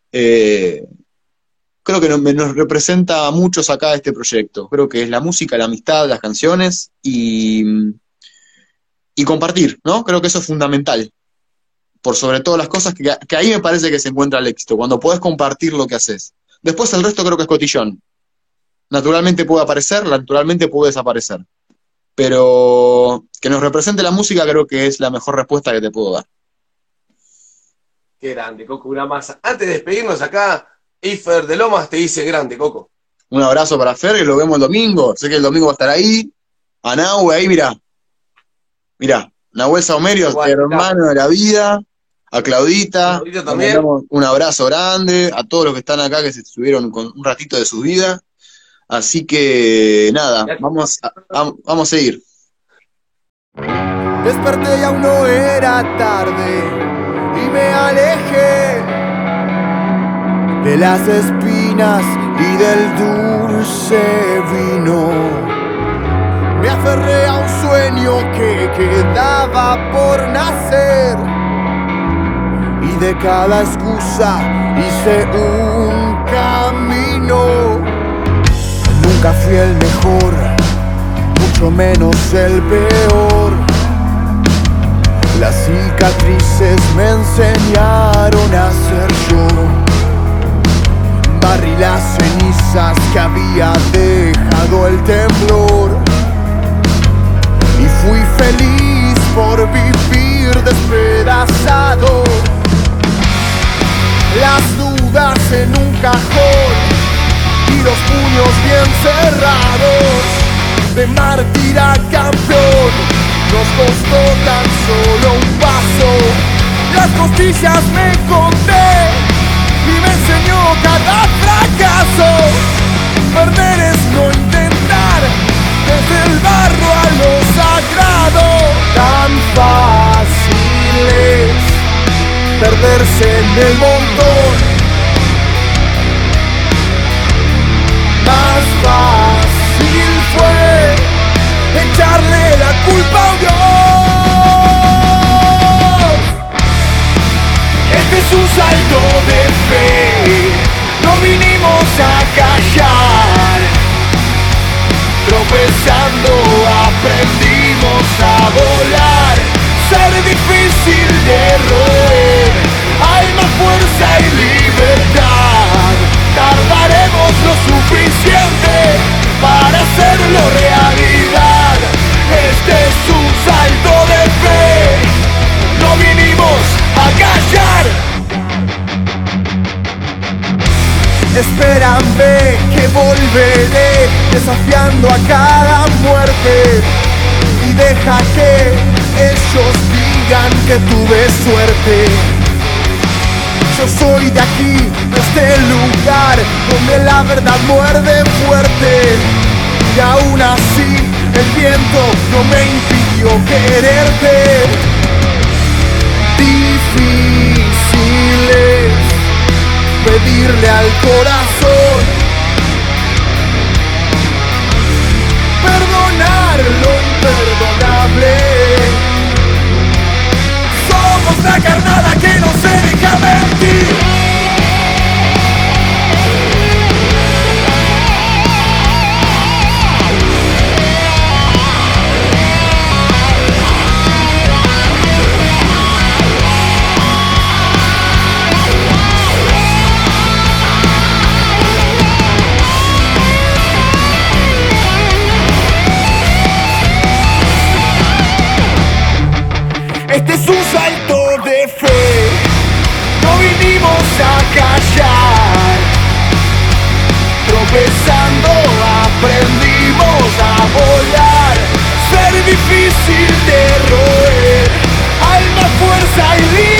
creo que nos representa a muchos acá este proyecto. Creo que es la música, la amistad, las canciones y compartir, ¿no? Creo que eso es fundamental. Por sobre todas las cosas que ahí me parece que se encuentra el éxito, cuando podés compartir lo que haces. Después el resto creo que es cotillón. Naturalmente puede aparecer, naturalmente puede desaparecer. Pero que nos represente la música creo que es la mejor respuesta que te puedo dar. Qué grande, Coco, una masa. Antes de despedirnos acá, Eifer de Lomas te dice grande, Coco. Un abrazo para Fer, que lo vemos el domingo. Sé que el domingo va a estar ahí. A Nahue, ahí, mirá. Mirá, Nahuel Saumerio, hermano de la vida. A Claudita. Claudita también. Un abrazo grande. A todos los que están acá, que se estuvieron con un ratito de su vida. Así que, nada, vamos a seguir. Desperté y aún no era tarde y me alejé de las espinas y del dulce vino. Me aferré a un sueño que quedaba por nacer y de cada excusa hice un camino. Nunca fui el mejor, mucho menos el peor. Las cicatrices me enseñaron a ser yo. Barrí las cenizas que había dejado el temblor y fui feliz por vivir despedazado. Las dudas en un cajón y los puños bien cerrados. De mártir a campeón nos costó tan solo un paso. Las costillas me conté y me enseñó cada fracaso. Perder es no intentar, desde el barro a lo sagrado. Tan fácil es perderse en el montón. Más fácil fue echarle la culpa a Dios. Este es un salto de fe, no vinimos a callar. Tropezando aprendimos a volar. Ser difícil de roer, alma, fuerza y libertad. Tardaremos lo suficiente para ser Espérame que volveré desafiando a cada muerte y deja que ellos digan que tuve suerte. Yo soy de aquí, de este lugar donde la verdad muerde fuerte y aún así el viento no me impidió quererte. Difícil es pedirle al corazón perdonar lo imperdonable. Somos la carnada que no se deja mentir. Este es un salto de fe, no vinimos a callar. Tropezando aprendimos a volar, ser difícil de roer, alma, fuerza y libertad.